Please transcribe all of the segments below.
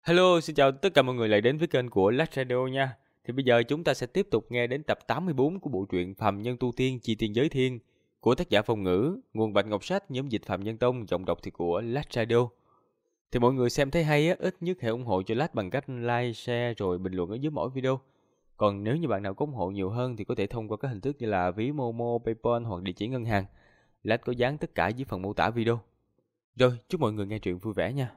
Hello, xin chào tất cả mọi người lại đến với kênh của Last Radio nha. Thì bây giờ chúng ta sẽ tiếp tục nghe đến tập 84 của bộ truyện Phàm Nhân Tu Tiên Chi Tiên Giới Thiên của tác giả Phong Ngữ, nguồn Bạch Ngọc Sách, nhóm dịch Phạm Nhân Tông, giọng đọc thì của Last Radio. Thì mọi người xem thấy hay á, ít nhất hãy ủng hộ cho Last bằng cách like, share rồi bình luận ở dưới mỗi video. Còn nếu như bạn nào có ủng hộ nhiều hơn thì có thể thông qua các hình thức như là ví Momo, PayPal hoặc địa chỉ ngân hàng. Last có dán tất cả dưới phần mô tả video. Rồi, chúc mọi người nghe truyện vui vẻ nha.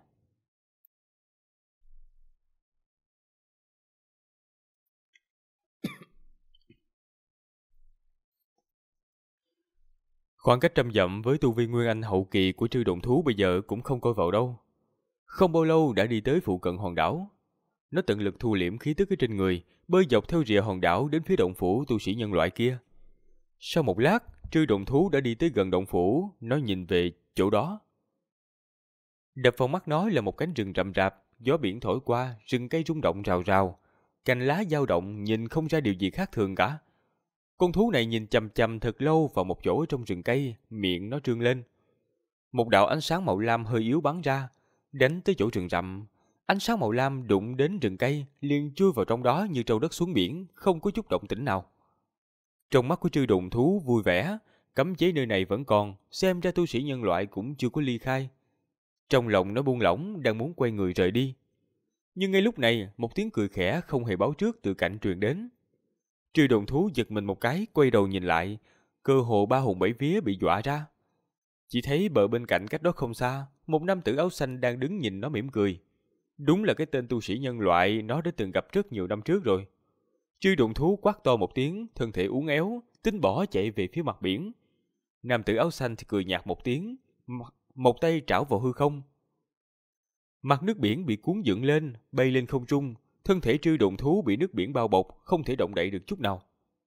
Khoảng cách trăm dặm với tu vi Nguyên Anh hậu kỳ của Trư Động Thú bây giờ cũng không coi vào đâu. Không bao lâu đã đi tới phụ cận hòn đảo. Nó tận lực thu liễm khí tức ở trên người, bơi dọc theo rìa hòn đảo đến phía động phủ tu sĩ nhân loại kia. Sau một lát, Trư Động Thú đã đi tới gần động phủ, nó nhìn về chỗ đó. Đập vào mắt nó là một cánh rừng rậm rạp, gió biển thổi qua, rừng cây rung động rào rào, cành lá dao động nhìn không ra điều gì khác thường cả. Con thú này nhìn chằm chằm thật lâu vào một chỗ trong rừng cây, miệng nó trương lên. Một đạo ánh sáng màu lam hơi yếu bắn ra, đánh tới chỗ rừng rậm. Ánh sáng màu lam đụng đến rừng cây, liền chui vào trong đó như trâu đất xuống biển, không có chút động tĩnh nào. Trong mắt của Trư Đụng Thú vui vẻ, cấm chế nơi này vẫn còn, xem ra tu sĩ nhân loại cũng chưa có ly khai. Trong lòng nó buông lỏng, đang muốn quay người rời đi. Nhưng ngay lúc này, một tiếng cười khẽ không hề báo trước từ cạnh truyền đến. Trư Đụng Thú giật mình một cái, quay đầu nhìn lại, cơ hồ ba hồn bảy vía bị dọa ra. Chỉ thấy bờ bên cạnh cách đó không xa, một nam tử áo xanh đang đứng nhìn nó mỉm cười. Đúng là cái tên tu sĩ nhân loại nó đã từng gặp rất nhiều năm trước rồi. Trư Đụng Thú quát to một tiếng, thân thể uốn éo, tính bỏ chạy về phía mặt biển. Nam tử áo xanh thì cười nhạt một tiếng, một tay trảo vào hư không. Mặt nước biển bị cuốn dựng lên, bay lên không trung, thân thể Trư Đụng Thú bị nước biển bao bọc, không thể động đậy được chút nào.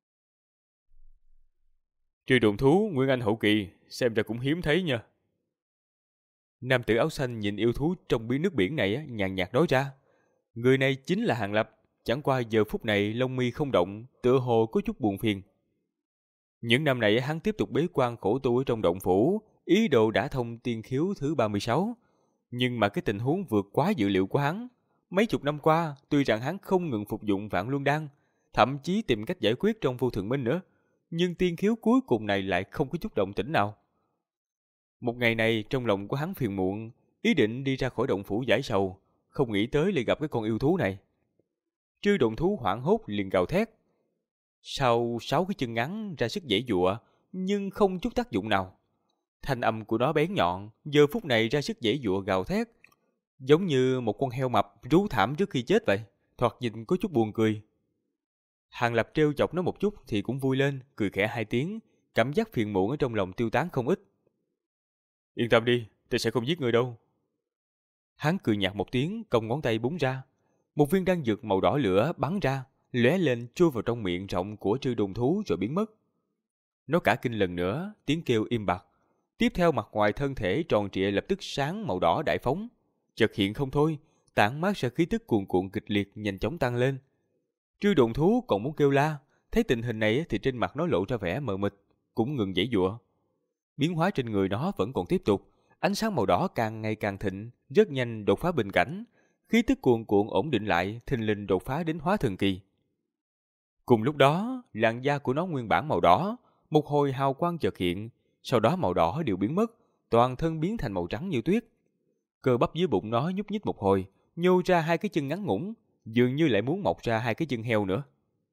Trừ Đụng Thú Nguyên Anh hậu kỳ, xem ra cũng hiếm thấy nha. Nam tử áo xanh nhìn yêu thú trong nước biển này nhàn nhạt nói ra. Người này chính là Hàng Lập, chẳng qua giờ phút này lông mi không động, tựa hồ có chút buồn phiền. Những năm này hắn tiếp tục bế quan khổ tu ở trong động phủ, ý đồ đả thông tiên khiếu thứ 36. Nhưng mà cái tình huống vượt quá dự liệu của hắn. Mấy chục năm qua, tuy rằng hắn không ngừng phục dụng Vạn Luân Đan, thậm chí tìm cách giải quyết trong Vô Thượng Minh nữa, nhưng tiên khiếu cuối cùng này lại không có chút động tĩnh nào. Một ngày này trong lòng của hắn phiền muộn, ý định đi ra khỏi động phủ giải sầu, không nghĩ tới lại gặp cái con yêu thú này. Trư Động Thú hoảng hốt liền gào thét. Sau 6 cái chân ngắn ra sức giãy giụa, nhưng không chút tác dụng nào. Thanh âm của nó bén nhọn, giờ phút này ra sức giãy giụa gào thét, giống như một con heo mập rú thảm trước khi chết vậy, thoạt nhìn có chút buồn cười. Hàng Lập trêu chọc nó một chút thì cũng vui lên, cười khẽ hai tiếng, cảm giác phiền muộn ở trong lòng tiêu tán không ít. Yên tâm đi, ta sẽ không giết người đâu. Hắn cười nhạt một tiếng, cong ngón tay búng ra. Một viên đan dược màu đỏ lửa bắn ra, lóe lên chui vào trong miệng rộng của Trư Đùng Thú rồi biến mất. Nó cả kinh lần nữa, tiếng kêu im bặt. Tiếp theo mặt ngoài thân thể tròn trịa lập tức sáng màu đỏ đại phóng. Chợt hiện không thôi, tản mát ra khí tức cuồn cuộn kịch liệt nhanh chóng tăng lên. Trư Đùng Thú còn muốn kêu la, thấy tình hình này thì trên mặt nó lộ ra vẻ mờ mịt, cũng ngừng giãy giụa. Biến hóa trên người nó vẫn còn tiếp tục, ánh sáng màu đỏ càng ngày càng thịnh, rất nhanh đột phá bình cảnh, khí tức cuồn cuộn ổn định lại, thình lình đột phá đến hóa thần kỳ. Cùng lúc đó, làn da của nó nguyên bản màu đỏ, một hồi hào quang chợt hiện, sau đó màu đỏ đều biến mất, toàn thân biến thành màu trắng như tuyết. Cơ bắp dưới bụng nó nhúc nhích một hồi, nhô ra hai cái chân ngắn ngủn, dường như lại muốn mọc ra hai cái chân heo nữa.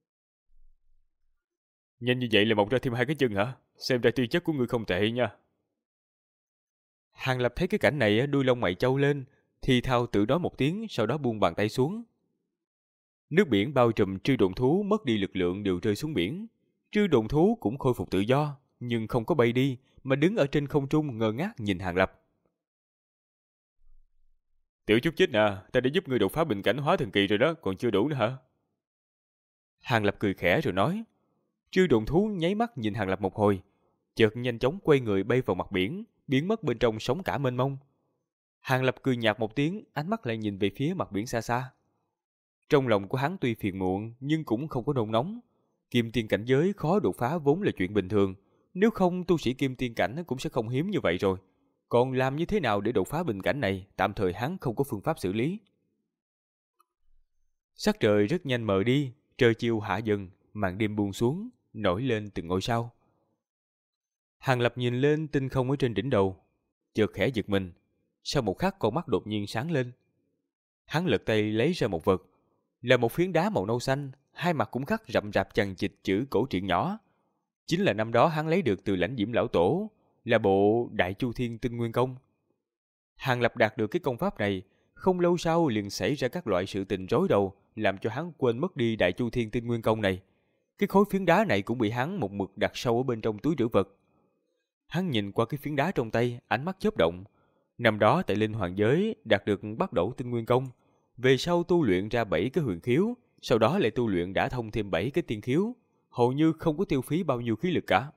Nhanh như vậy là mọc ra thêm hai cái chân hả? Xem ra tư chất của ngươi không tệ nha. Hàng Lập thấy cái cảnh này, đuôi lông mày trâu lên, thì thào tự nói một tiếng, sau đó buông bàn tay xuống. Nước biển bao trùm Trư Độn Thú mất đi lực lượng đều rơi xuống biển. Trư Độn Thú cũng khôi phục tự do, nhưng không có bay đi, mà đứng ở trên không trung ngơ ngác nhìn Hàng Lập. Tiểu chút chết nè, ta đã giúp ngươi đột phá bình cảnh hóa thần kỳ rồi đó, còn chưa đủ nữa hả? Hàng Lập cười khẽ rồi nói. Trư Độn Thú nháy mắt nhìn Hàng Lập một hồi, chợt nhanh chóng quay người bay vào mặt biển, biến mất bên trong sóng cả mênh mông. Hàng Lập cười nhạt một tiếng, ánh mắt lại nhìn về phía mặt biển xa xa. Trong lòng của hắn tuy phiền muộn nhưng cũng không có nôn nóng. Kim tiên cảnh giới khó đột phá vốn là chuyện bình thường, nếu không tu sĩ kim tiên cảnh cũng sẽ không hiếm như vậy rồi. Còn làm như thế nào để đột phá bình cảnh này, tạm thời hắn không có phương pháp xử lý. Sắc trời rất nhanh mờ đi, trời chiều hạ dần, màn đêm buông xuống, nổi lên từng ngôi sao. Hàng Lập nhìn lên tinh không ở trên đỉnh đầu, chợt khẽ giật mình. Sau một khắc con mắt đột nhiên sáng lên. Hắn lật tay lấy ra một vật, là một phiến đá màu nâu xanh, hai mặt cũng khắc rậm rạp chằng chịt chữ cổ truyện nhỏ. Chính là năm đó hắn lấy được từ Lãnh Diễm lão tổ, là bộ Đại Chu Thiên Tinh Nguyên Công. Hàng Lập đạt được cái công pháp này, không lâu sau liền xảy ra các loại sự tình rối đầu, làm cho hắn quên mất đi Đại Chu Thiên Tinh Nguyên Công này. Cái khối phiến đá này cũng bị hắn một mực đặt sâu ở bên trong túi trữ vật. Hắn nhìn qua cái phiến đá trong tay, ánh mắt chớp động. Năm đó tại Linh Hoàng giới đạt được Bắc Đẩu Tinh Nguyên Công, về sau tu luyện ra 7 cái huyền khiếu, sau đó lại tu luyện đã thông thêm 7 cái tiên khiếu, hầu như không có tiêu phí bao nhiêu khí lực cả.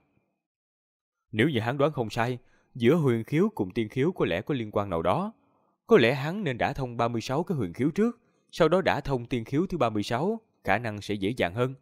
Nếu như hắn đoán không sai, giữa huyền khiếu cùng tiên khiếu có lẽ có liên quan nào đó. Có lẽ hắn nên đã thông 36 cái huyền khiếu trước, sau đó đã thông tiên khiếu thứ 36, khả năng sẽ dễ dàng hơn.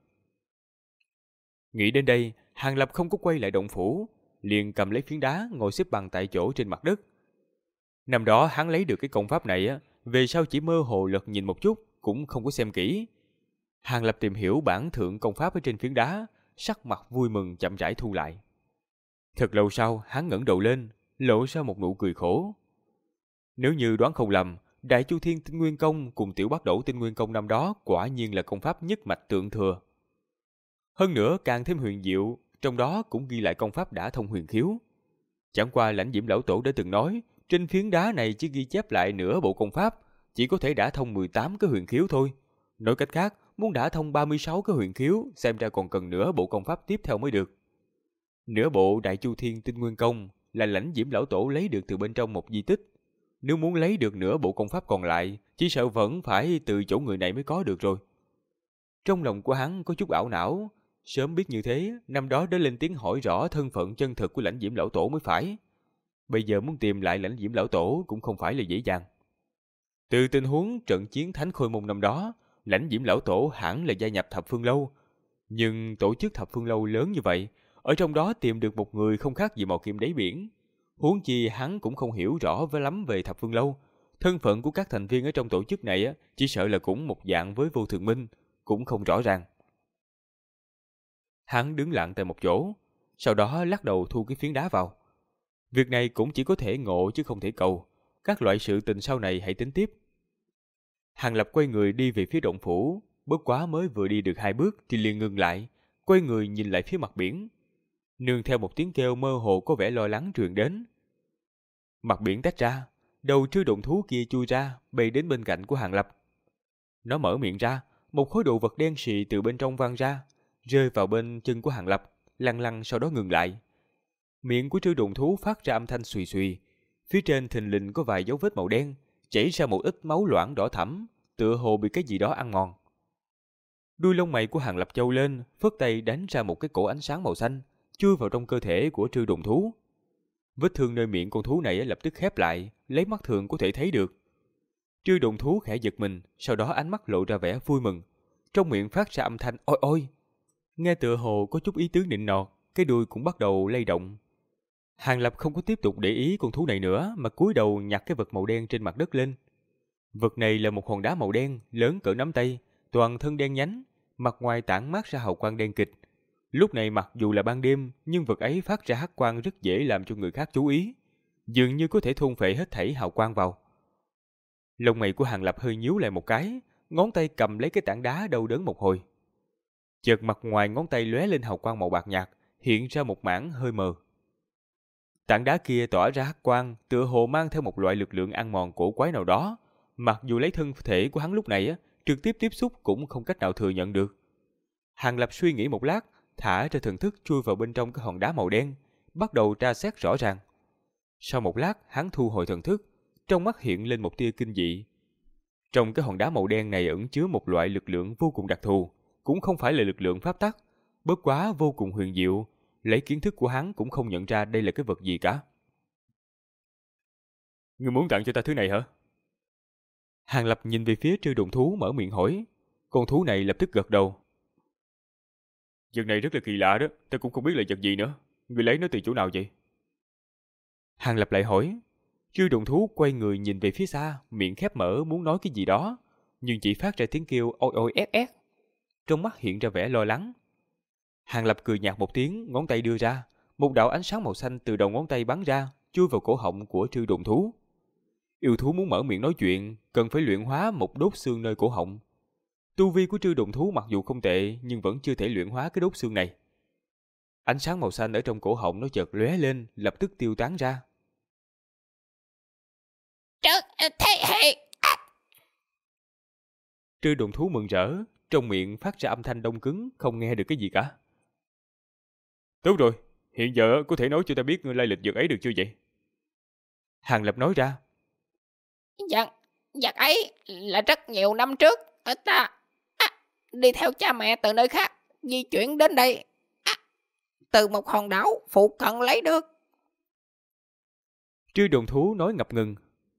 Nghĩ đến đây, Hàng Lập không có quay lại động phủ, liền cầm lấy phiến đá ngồi xếp bằng tại chỗ trên mặt đất. Năm đó hắn lấy được cái công pháp này á, về sau chỉ mơ hồ lật nhìn một chút, cũng không có xem kỹ. Hàng Lập tìm hiểu bản thượng công pháp ở trên phiến đá, sắc mặt vui mừng chậm rãi thu lại. Thật lâu sau, hắn ngẩng đầu lên, lộ ra một nụ cười khổ. Nếu như đoán không lầm, Đại Chu Thiên Tinh Nguyên Công cùng Tiểu Bắc Đẩu Tinh Nguyên Công năm đó quả nhiên là công pháp nhất mạch thượng thừa. Hơn nữa càng thêm huyền diệu, trong đó cũng ghi lại công pháp đã thông huyền khiếu. Chẳng qua Lãnh Diễm lão tổ đã từng nói, trên phiến đá này chỉ ghi chép lại nửa bộ công pháp, chỉ có thể đã thông 18 cái huyền khiếu thôi. Nói cách khác, muốn đã thông 36 cái huyền khiếu, xem ra còn cần nửa bộ công pháp tiếp theo mới được. Nửa bộ Đại Chu Thiên Tinh Nguyên Công là Lãnh Diễm lão tổ lấy được từ bên trong một di tích. Nếu muốn lấy được nửa bộ công pháp còn lại, chỉ sợ vẫn phải từ chỗ người này mới có được rồi. Trong lòng của hắn có chút ảo não, sớm biết như thế, năm đó đã lên tiếng hỏi rõ thân phận chân thực của Lãnh Diễm lão tổ mới phải. Bây giờ muốn tìm lại Lãnh Diễm lão tổ cũng không phải là dễ dàng. Từ tình huống trận chiến Thánh Khôi Môn năm đó, Lãnh Diễm lão tổ hẳn là gia nhập Thập Phương Lâu. Nhưng tổ chức Thập Phương Lâu lớn như vậy, ở trong đó tìm được một người không khác gì mò kim đáy biển. Huống chi hắn cũng không hiểu rõ với lắm về Thập Phương Lâu. Thân phận của các thành viên ở trong tổ chức này chỉ sợ là cũng một dạng với Vô Thường Minh, cũng không rõ ràng. Hắn đứng lặng tại một chỗ, sau đó lắc đầu thu cái phiến đá vào. Việc này cũng chỉ có thể ngộ chứ không thể cầu. Các loại sự tình sau này hãy tính tiếp. Hàng Lập quay người đi về phía động phủ, bất quá mới vừa đi được 2 bước thì liền ngừng lại, quay người nhìn lại phía mặt biển. Nương theo một tiếng kêu mơ hồ có vẻ lo lắng truyền đến. Mặt biển tách ra, đầu trư động thú kia chui ra, bay đến bên cạnh của Hàng Lập. Nó mở miệng ra, một khối đồ vật đen xì từ bên trong văng ra, rơi vào bên chân của Hàng Lập, lăn lăn sau đó ngừng lại. Miệng của trư động thú phát ra âm thanh xùy xùy, phía trên thình lình có vài dấu vết màu đen, chảy ra một ít máu loãng đỏ thẫm, tựa hồ bị cái gì đó ăn mòn. Đuôi lông mày của Hàng Lập trâu lên, phất tay đánh ra một cái cổ ánh sáng màu xanh, chui vào trong cơ thể của trư động thú. Vết thương nơi miệng con thú này lập tức khép lại, lấy mắt thường có thể thấy được. Trư động thú khẽ giật mình, sau đó ánh mắt lộ ra vẻ vui mừng, trong miệng phát ra âm thanh ôi ôi. Nghe tựa hồ có chút ý tứ nịnh nọt, cái đuôi cũng bắt đầu lay động. Hàng Lập không có tiếp tục để ý con thú này nữa, mà cúi đầu nhặt cái vật màu đen trên mặt đất lên. Vật này là một hòn đá màu đen, lớn cỡ nắm tay, toàn thân đen nhánh, mặt ngoài tản mát ra hào quang đen kịt. Lúc này mặc dù là ban đêm, nhưng vật ấy phát ra hắc quang rất dễ làm cho người khác chú ý, dường như có thể thôn phệ hết thảy hào quang vào. Lông mày của Hàng Lập hơi nhíu lại một cái, ngón tay cầm lấy cái tảng đá đau đớn một hồi. Chợt mặt ngoài ngón tay lóe lên hào quang màu bạc nhạt, hiện ra một mảng hơi mờ. Tảng đá kia tỏa ra hắc quang, tựa hồ mang theo một loại lực lượng ăn mòn cổ quái nào đó, mặc dù lấy thân thể của hắn lúc này trực tiếp tiếp xúc cũng không cách nào thừa nhận được. Hàng Lập suy nghĩ một lát, thả ra thần thức chui vào bên trong cái hòn đá màu đen, bắt đầu tra xét rõ ràng. Sau một lát, hắn thu hồi thần thức, trong mắt hiện lên một tia kinh dị. Trong cái hòn đá màu đen này ẩn chứa một loại lực lượng vô cùng đặc thù, cũng không phải là lực lượng pháp tắc, bất quá vô cùng huyền diệu, lấy kiến thức của hắn cũng không nhận ra đây là cái vật gì cả. Ngươi muốn tặng cho ta thứ này hả? Hàng Lập nhìn về phía trư đụng thú mở miệng hỏi. Con thú này lập tức gật đầu. Vật này rất là kỳ lạ đó, ta cũng không biết là vật gì nữa. Ngươi lấy nó từ chỗ nào vậy? Hàng Lập lại hỏi. Trư đụng thú quay người nhìn về phía xa, miệng khép mở muốn nói cái gì đó. nhưng chỉ phát ra tiếng kêu ôi ôi ét ét. Trong mắt hiện ra vẻ lo lắng. Hàng Lập cười nhạt một tiếng, ngón tay đưa ra. Một đạo ánh sáng màu xanh từ đầu ngón tay bắn ra, chui vào cổ họng của Trư Đồn Thú. Yêu thú muốn mở miệng nói chuyện, cần phải luyện hóa một đốt xương nơi cổ họng. Tu vi của Trư Đồn Thú mặc dù không tệ, nhưng vẫn chưa thể luyện hóa cái đốt xương này. Ánh sáng màu xanh ở trong cổ họng nó chợt lóe lên, lập tức tiêu tán ra. Thế hệ. Trư Đồn Thú mừng rỡ, trong miệng phát ra âm thanh đông cứng, không nghe được cái gì cả. Tốt rồi, hiện giờ có thể nói cho ta biết ngươi lai lịch vật ấy được chưa vậy? Hàng Lập nói ra. Vật ấy là rất nhiều năm trước ta đi theo cha mẹ từ nơi khác di chuyển đến đây, từ một hòn đảo phụ cận lấy được. Trư Đồn Thú nói ngập ngừng.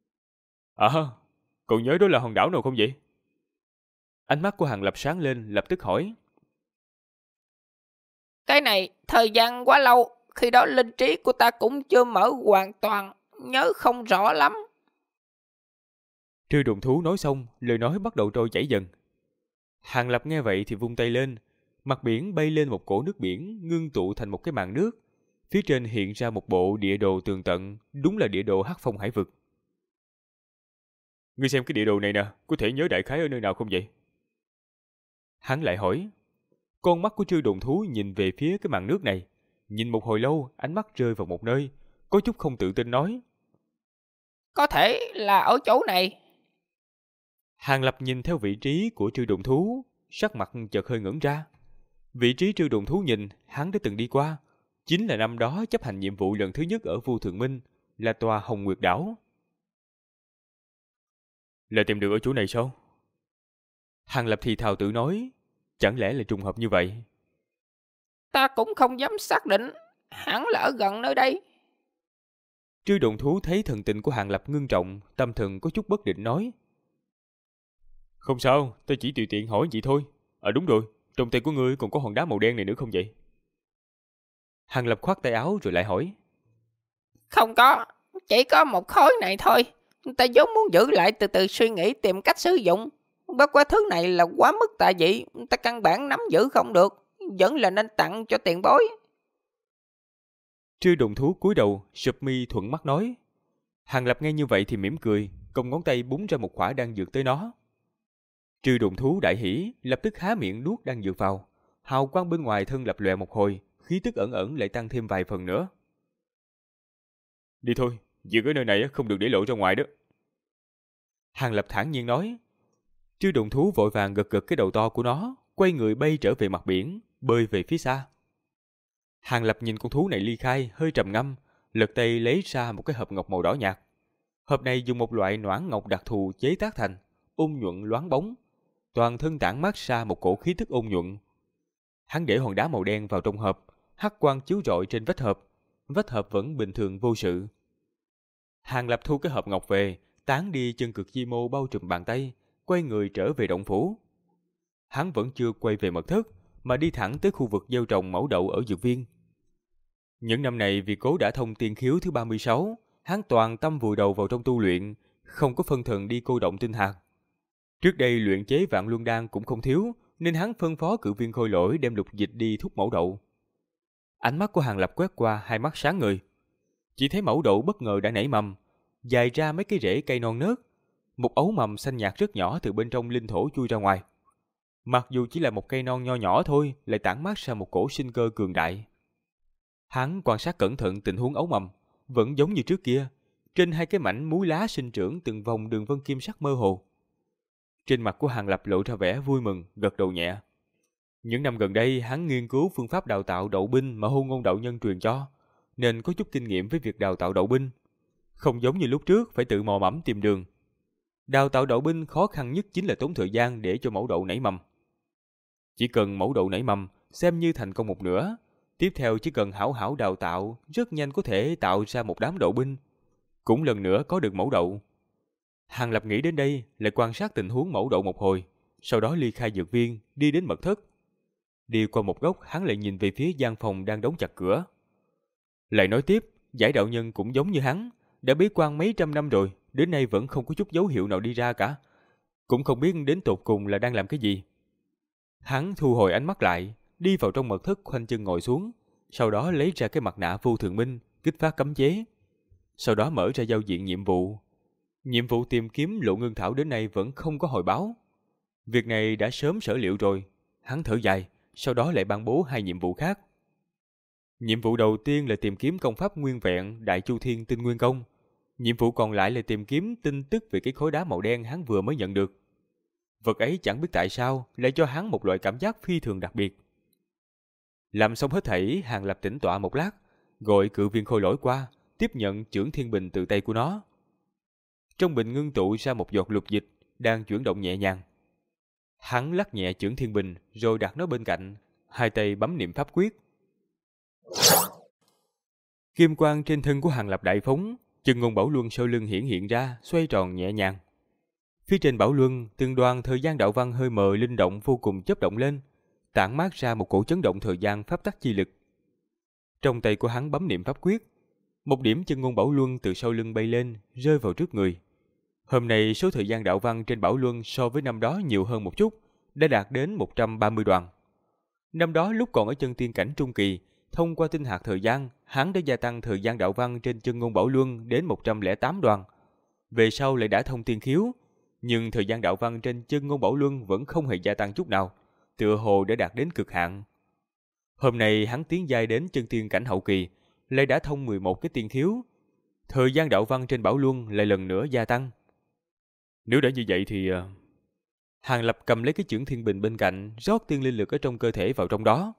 Cậu nhớ đó là hòn đảo nào không vậy? Ánh mắt của Hàng Lập sáng lên, lập tức hỏi. Cái này thời gian quá lâu, khi đó linh trí của ta cũng chưa mở hoàn toàn, nhớ không rõ lắm. Trư Đồn Thú nói xong, lời nói bắt đầu trôi chảy dần. Hàng Lập nghe vậy thì vung tay lên, mặt biển bay lên một cỗ nước biển ngưng tụ thành một cái màn nước. Phía trên hiện ra một bộ địa đồ tường tận, đúng là địa đồ Hắc Phong Hải Vực. Ngươi xem cái địa đồ này nè, có thể nhớ đại khái ở nơi nào không vậy? Hắn lại hỏi. Con mắt của Trư Đồn Thú nhìn về phía cái màn nước này, nhìn một hồi lâu, ánh mắt rơi vào một nơi, có chút không tự tin nói. Có thể là ở chỗ này. Hàng Lập nhìn theo vị trí của Trư Đồn Thú, sắc mặt chợt hơi ngẩn ra. Vị trí Trư Đồn Thú nhìn, hắn đã từng đi qua, chính là năm đó chấp hành nhiệm vụ lần thứ nhất ở Vu Thường Minh, là tòa Hồng Nguyệt Đảo. Là tìm được ở chỗ này sao? Hàng Lập thì thào tự nói, chẳng lẽ là trùng hợp như vậy? Ta cũng không dám xác định, hẳn là ở gần nơi đây. Trư Đồn Thú thấy thần tình của Hàng Lập ngưng trọng, tâm thần có chút bất định nói. Không sao, ta chỉ tùy tiện hỏi vậy thôi. Đúng rồi, trong tay của ngươi còn có hòn đá màu đen này nữa không vậy? Hàng Lập khoát tay áo rồi lại hỏi. Không có, chỉ có một khối này thôi. Ta vốn muốn giữ lại từ từ suy nghĩ tìm cách sử dụng. Bất quá thứ này là quá mức tà dị, ta căn bản nắm giữ không được, vẫn là nên tặng cho tiền bối. Trư Đồn Thú cúi đầu, sụp mi thuận mắt nói. Hàng Lập nghe như vậy thì mỉm cười, cong ngón tay búng ra một quả đan dược tới nó. Trư Đồn Thú đại hỉ, lập tức há miệng nuốt đan dược vào. Hào quang bên ngoài thân lập lòe một hồi, khí tức ẩn ẩn lại tăng thêm vài phần nữa. Đi thôi, dược ở nơi này không được để lộ ra ngoài đó. Hàng Lập thản nhiên nói. Trư Đồn Thú vội vàng gật gật cái đầu to của nó, quay người bay trở về mặt biển, bơi về phía xa. Hàng Lập nhìn con thú này ly khai, hơi trầm ngâm, lật tay lấy ra một cái hộp ngọc màu đỏ nhạt. Hộp này dùng một loại noãn ngọc đặc thù chế tác thành, ôn nhuận loáng bóng, toàn thân tản mát ra một cổ khí tức ôn nhuận. Hắn để hòn đá màu đen vào trong hộp, hắc quang chiếu rọi trên vách hộp vẫn bình thường vô sự. Hàng Lập thu cái hộp ngọc về, tán đi chân cực chi mô bao trùm bàn tay, quay người trở về động phủ. Hắn vẫn chưa quay về mật thất, mà đi thẳng tới khu vực gieo trồng mẫu đậu ở dược viên. Những năm này vì cố đã thông tiên khiếu thứ 36, hắn toàn tâm vùi đầu vào trong tu luyện, không có phân thần đi cô động tinh hạt. Trước đây luyện chế Vạn Luân Đan cũng không thiếu, nên hắn phân phó cự viên Khôi Lỗi đem lục dịch đi thúc mẫu đậu. Ánh mắt của Hàng Lập quét qua hai mắt sáng ngời. Chỉ thấy mẫu đậu bất ngờ đã nảy mầm, dài ra mấy cái rễ cây non nớt, một ấu mầm xanh nhạt rất nhỏ từ bên trong linh thổ chui ra ngoài. Mặc dù chỉ là một cây non nho nhỏ thôi, lại tản mát ra một cổ sinh cơ cường đại. Hắn quan sát cẩn thận tình huống ấu mầm, vẫn giống như trước kia, trên hai cái mảnh múi lá sinh trưởng từng vòng đường vân kim sắc mơ hồ. Trên mặt của Hàng Lập lộ ra vẻ vui mừng, gật đầu nhẹ. Những năm gần đây, hắn nghiên cứu phương pháp đào tạo đậu binh mà Hôn Ngôn đạo nhân truyền cho, nên có chút kinh nghiệm với việc đào tạo đậu binh. Không giống như lúc trước phải tự mò mẫm tìm đường. Đào tạo đậu binh khó khăn nhất chính là tốn thời gian để cho mẫu đậu nảy mầm. Chỉ cần mẫu đậu nảy mầm, xem như thành công một nửa. Tiếp theo chỉ cần hảo hảo đào tạo, rất nhanh có thể tạo ra một đám đậu binh. Cũng lần nữa có được mẫu đậu. Hàng Lập nghĩ đến đây, lại quan sát tình huống mẫu đậu một hồi, sau đó ly khai dược viên, đi đến mật thất. Đi qua một góc, hắn lại nhìn về phía gian phòng đang đóng chặt cửa. Lại nói tiếp, Giải đạo nhân cũng giống như hắn, đã bế quan mấy trăm năm rồi, đến nay vẫn không có chút dấu hiệu nào đi ra cả. cũng không biết đến tột cùng là đang làm cái gì. Hắn thu hồi ánh mắt lại, đi vào trong mật thất khoanh chân ngồi xuống, sau đó lấy ra cái mặt nạ vô thường minh, kích phát cấm chế. Sau đó mở ra giao diện nhiệm vụ. Nhiệm vụ tìm kiếm Lộ Ngưng Thảo đến nay vẫn không có hồi báo. Việc này đã sớm sở liệu rồi. Hắn thở dài, sau đó lại ban bố 2 nhiệm vụ khác. Nhiệm vụ đầu tiên là tìm kiếm công pháp nguyên vẹn Đại Chu Thiên Tinh Nguyên Công. Nhiệm vụ còn lại là tìm kiếm tin tức về cái khối đá màu đen hắn vừa mới nhận được. Vật ấy chẳng biết tại sao lại cho hắn một loại cảm giác phi thường đặc biệt. Làm xong hết thảy, Hàng Lập tĩnh tọa một lát, gọi Cự Viên Khôi Lỗi qua, tiếp nhận chưởng thiên bình từ tay của nó. Trong bình ngưng tụ ra một giọt lục dịch, đang chuyển động nhẹ nhàng. Hắn lắc nhẹ chưởng thiên bình, rồi đặt nó bên cạnh, hai tay bấm niệm pháp quyết. Kim quang trên thân của Hàng Lập đại phóng, chân ngôn bảo luân sau lưng hiển hiện ra, xoay tròn nhẹ nhàng. Phía trên bảo luân, từng đoàn thời gian đạo văn hơi mờ linh động vô cùng chớp động lên, tản mát ra một cổ chấn động thời gian pháp tắc chi lực. Trong tay của hắn bấm niệm pháp quyết, một điểm chân ngôn bảo luân từ sau lưng bay lên, rơi vào trước người. Hôm nay số thời gian đạo văn trên bảo luân so với năm đó nhiều hơn một chút, đã đạt đến 130 đoàn. Năm đó lúc còn ở chân tiên cảnh trung kỳ, thông qua tinh hạt thời gian, hắn đã gia tăng thời gian đạo văn trên chân ngôn bảo luân đến 108 đoàn. Về sau lại đã thông tiên khiếu, nhưng thời gian đạo văn trên chân ngôn bảo luân vẫn không hề gia tăng chút nào, tựa hồ đã đạt đến cực hạn. Hôm nay hắn tiến giai đến chân tiên cảnh hậu kỳ, lại đã thông 11 cái tiên khiếu. Thời gian đạo văn trên bảo luân lại lần nữa gia tăng. Nếu đã như vậy thì... Hàng Lập cầm lấy cái chưởng thiên bình bên cạnh, rót tiên linh lực ở trong cơ thể vào trong đó.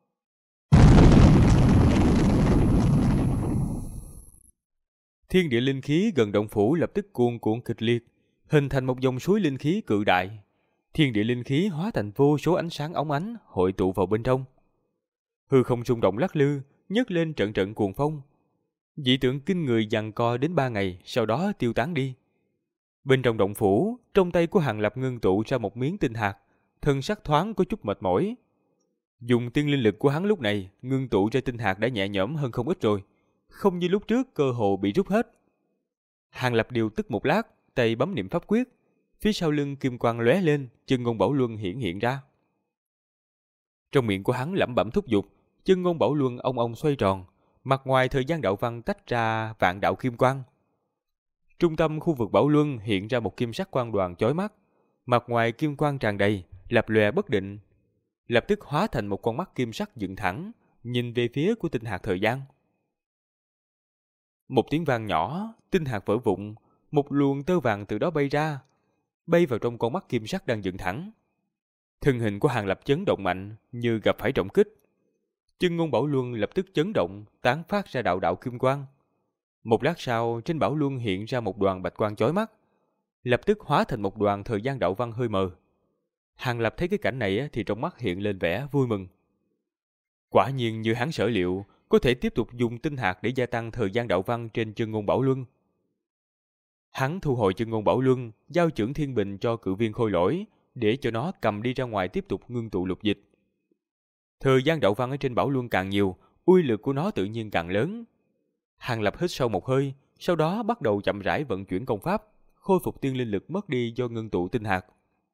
Thiên địa linh khí gần động phủ lập tức cuồn cuộn kịch liệt, hình thành một dòng suối linh khí cự đại. Thiên địa linh khí hóa thành vô số ánh sáng óng ánh hội tụ vào bên trong. Hư không rung động lắc lư, nhấc lên trận trận cuồng phong. Dị tượng kinh người giằng co đến 3 ngày, sau đó tiêu tán đi. Bên trong động phủ, trong tay của Hàng Lập ngưng tụ ra một miếng tinh hạt, thân sắc thoáng có chút mệt mỏi. Dùng tiên linh lực của hắn lúc này, ngưng tụ ra tinh hạt đã nhẹ nhõm hơn không ít rồi, không như lúc trước cơ hồ bị rút hết. Hàng Lập điều tức một lát, tay bấm niệm pháp quyết, phía sau lưng kim quang lóe lên, chân ngôn bảo luân hiển hiện ra. Trong miệng của hắn lẩm bẩm thúc giục, chân ngôn bảo luân ong ong xoay tròn, mặt ngoài thời gian đạo văn tách ra vạn đạo kim quang. Trung tâm khu vực bảo luân hiện ra một kim sắc quang đoàn chói mắt, mặt ngoài kim quang tràn đầy, lập lòe bất định, lập tức hóa thành một con mắt kim sắc dựng thẳng, nhìn về phía của tinh hạt thời gian. Một tiếng vang nhỏ, tinh hạt vỡ vụn, một luồng tơ vàng từ đó bay ra, bay vào trong con mắt kim sắc đang dựng thẳng. Thân hình của Hàng Lập chấn động mạnh, như gặp phải trọng kích. Chân ngôn bảo luân lập tức chấn động, tán phát ra đạo đạo kim quang. Một lát sau, trên bảo luân hiện ra một đoàn bạch quang chói mắt, lập tức hóa thành một đoàn thời gian đạo văn hơi mờ. Hàng Lập thấy cái cảnh này thì trong mắt hiện lên vẻ vui mừng. Quả nhiên như hắn sở liệu, có thể tiếp tục dùng tinh hạt để gia tăng thời gian đạo văn trên chân ngôn bảo luân. Hắn thu hồi chân ngôn bảo luân, giao chưởng thiên bình cho Cự Viên Khôi Lỗi, để cho nó cầm đi ra ngoài tiếp tục ngưng tụ lục dịch. Thời gian đạo văn ở trên bảo luân càng nhiều, uy lực của nó tự nhiên càng lớn. Hàng Lập hít sâu một hơi, sau đó bắt đầu chậm rãi vận chuyển công pháp, khôi phục tiên linh lực mất đi do ngưng tụ tinh hạt.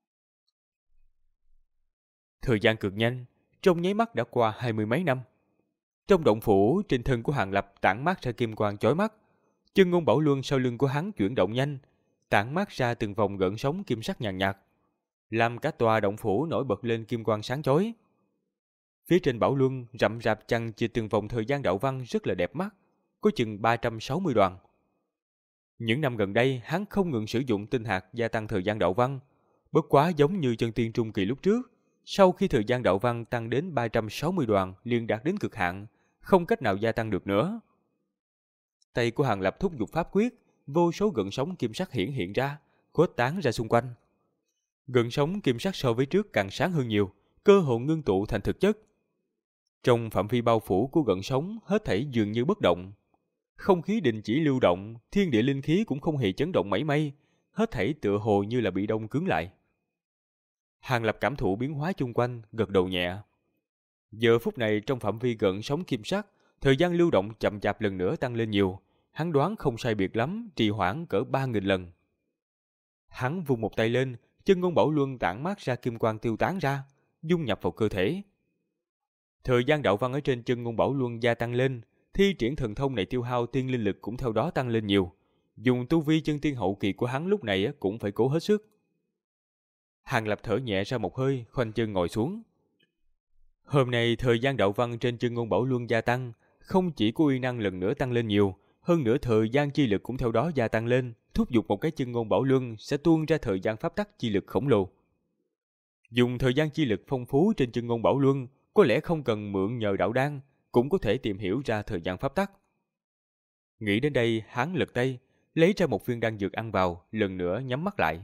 Thời gian cực nhanh, trong nháy mắt đã qua 20 mấy năm. Trong động phủ, trên thân của Hàng Lập tản mát ra kim quang chói mắt. Chân ngôn bảo luân sau lưng của hắn chuyển động nhanh, tản mát ra từng vòng gợn sóng kim sắc nhàn nhạt, làm cả tòa động phủ nổi bật lên kim quang sáng chói. Phía trên bảo luân rậm rạp chằng chịt từng vòng thời gian đạo văn rất là đẹp mắt, có chừng 360 đoàn. Những năm gần đây, hắn không ngừng sử dụng tinh hạt gia tăng thời gian đạo văn, bất quá giống như chân tiên trung kỳ lúc trước. Sau khi thời gian đạo văn tăng đến 360 đoàn liền đạt đến cực hạn, không cách nào gia tăng được nữa. Tay của Hàng Lập thúc giục pháp quyết, vô số gợn sóng kim sắc hiển hiện ra, khuếch tán ra xung quanh. Gợn sóng kim sắc so với trước càng sáng hơn nhiều, cơ hồ ngưng tụ thành thực chất. Trong phạm vi bao phủ của gợn sóng, hết thảy dường như bất động. Không khí đình chỉ lưu động, thiên địa linh khí cũng không hề chấn động mảy may, hết thảy tựa hồ như là bị đông cứng lại. Hàng Lập cảm thụ biến hóa chung quanh, gật đầu nhẹ. Giờ phút này trong phạm vi gợn sóng kim sắc, thời gian lưu động chậm chạp lần nữa tăng lên nhiều, hắn đoán không sai biệt lắm, trì hoãn cỡ 3.000 lần. Hắn vung một tay lên, chân ngôn bảo luân tản mát ra kim quang tiêu tán ra, dung nhập vào cơ thể. Thời gian đạo văn ở trên chân ngôn bảo luân gia tăng lên, thi triển thần thông này tiêu hao tiên linh lực cũng theo đó tăng lên nhiều. Dùng tu vi chân tiên hậu kỳ của hắn lúc này cũng phải cố hết sức. Hàng Lập thở nhẹ ra một hơi, khoanh chân ngồi xuống. Hôm nay thời gian đạo văn trên chân ngôn bảo luân gia tăng, không chỉ có uy năng lần nữa tăng lên nhiều, hơn nữa thời gian chi lực cũng theo đó gia tăng lên, thúc giục một cái chân ngôn bảo luân sẽ tuôn ra thời gian pháp tắc chi lực khổng lồ. Dùng thời gian chi lực phong phú trên chân ngôn bảo luân, có lẽ không cần mượn nhờ đạo đan, cũng có thể tìm hiểu ra thời gian pháp tắc. Nghĩ đến đây, hắn lật tay, lấy ra một viên đan dược ăn vào, lần nữa nhắm mắt lại.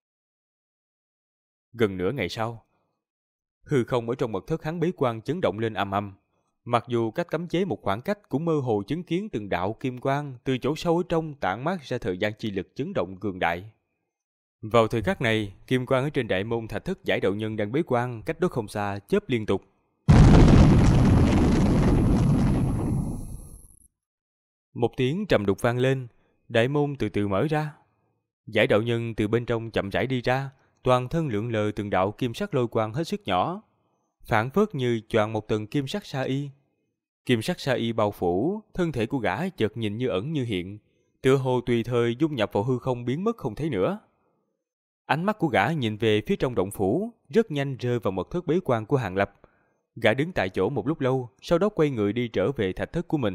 Gần nửa ngày sau, hư không ở trong mật thất hắn bế quan chấn động lên ầm ầm. Mặc dù cách cấm chế một khoảng cách cũng mơ hồ chứng kiến từng đạo kim quang từ chỗ sâu ở trong tản mát ra thời gian chi lực chấn động cường đại. Vào thời khắc này, kim quang ở trên đại môn thạch thất giải đạo nhân đang bế quan cách đó không xa chớp liên tục. Một tiếng trầm đục vang lên, đại môn từ từ mở ra. Giải đạo nhân từ bên trong chậm rãi đi ra, toàn thân lượn lờ từng đạo kim sắc lôi quang hết sức nhỏ, phảng phất như choàng một tầng kim sắc sa y. Kim sắc sa y bao phủ, thân thể của gã chợt nhìn như ẩn như hiện, tựa hồ tùy thời dung nhập vào hư không biến mất không thấy nữa. Ánh mắt của gã nhìn về phía trong động phủ, rất nhanh rơi vào mật thất bế quan của Hàng Lập. Gã đứng tại chỗ một lúc lâu, sau đó quay người đi trở về thạch thất của mình.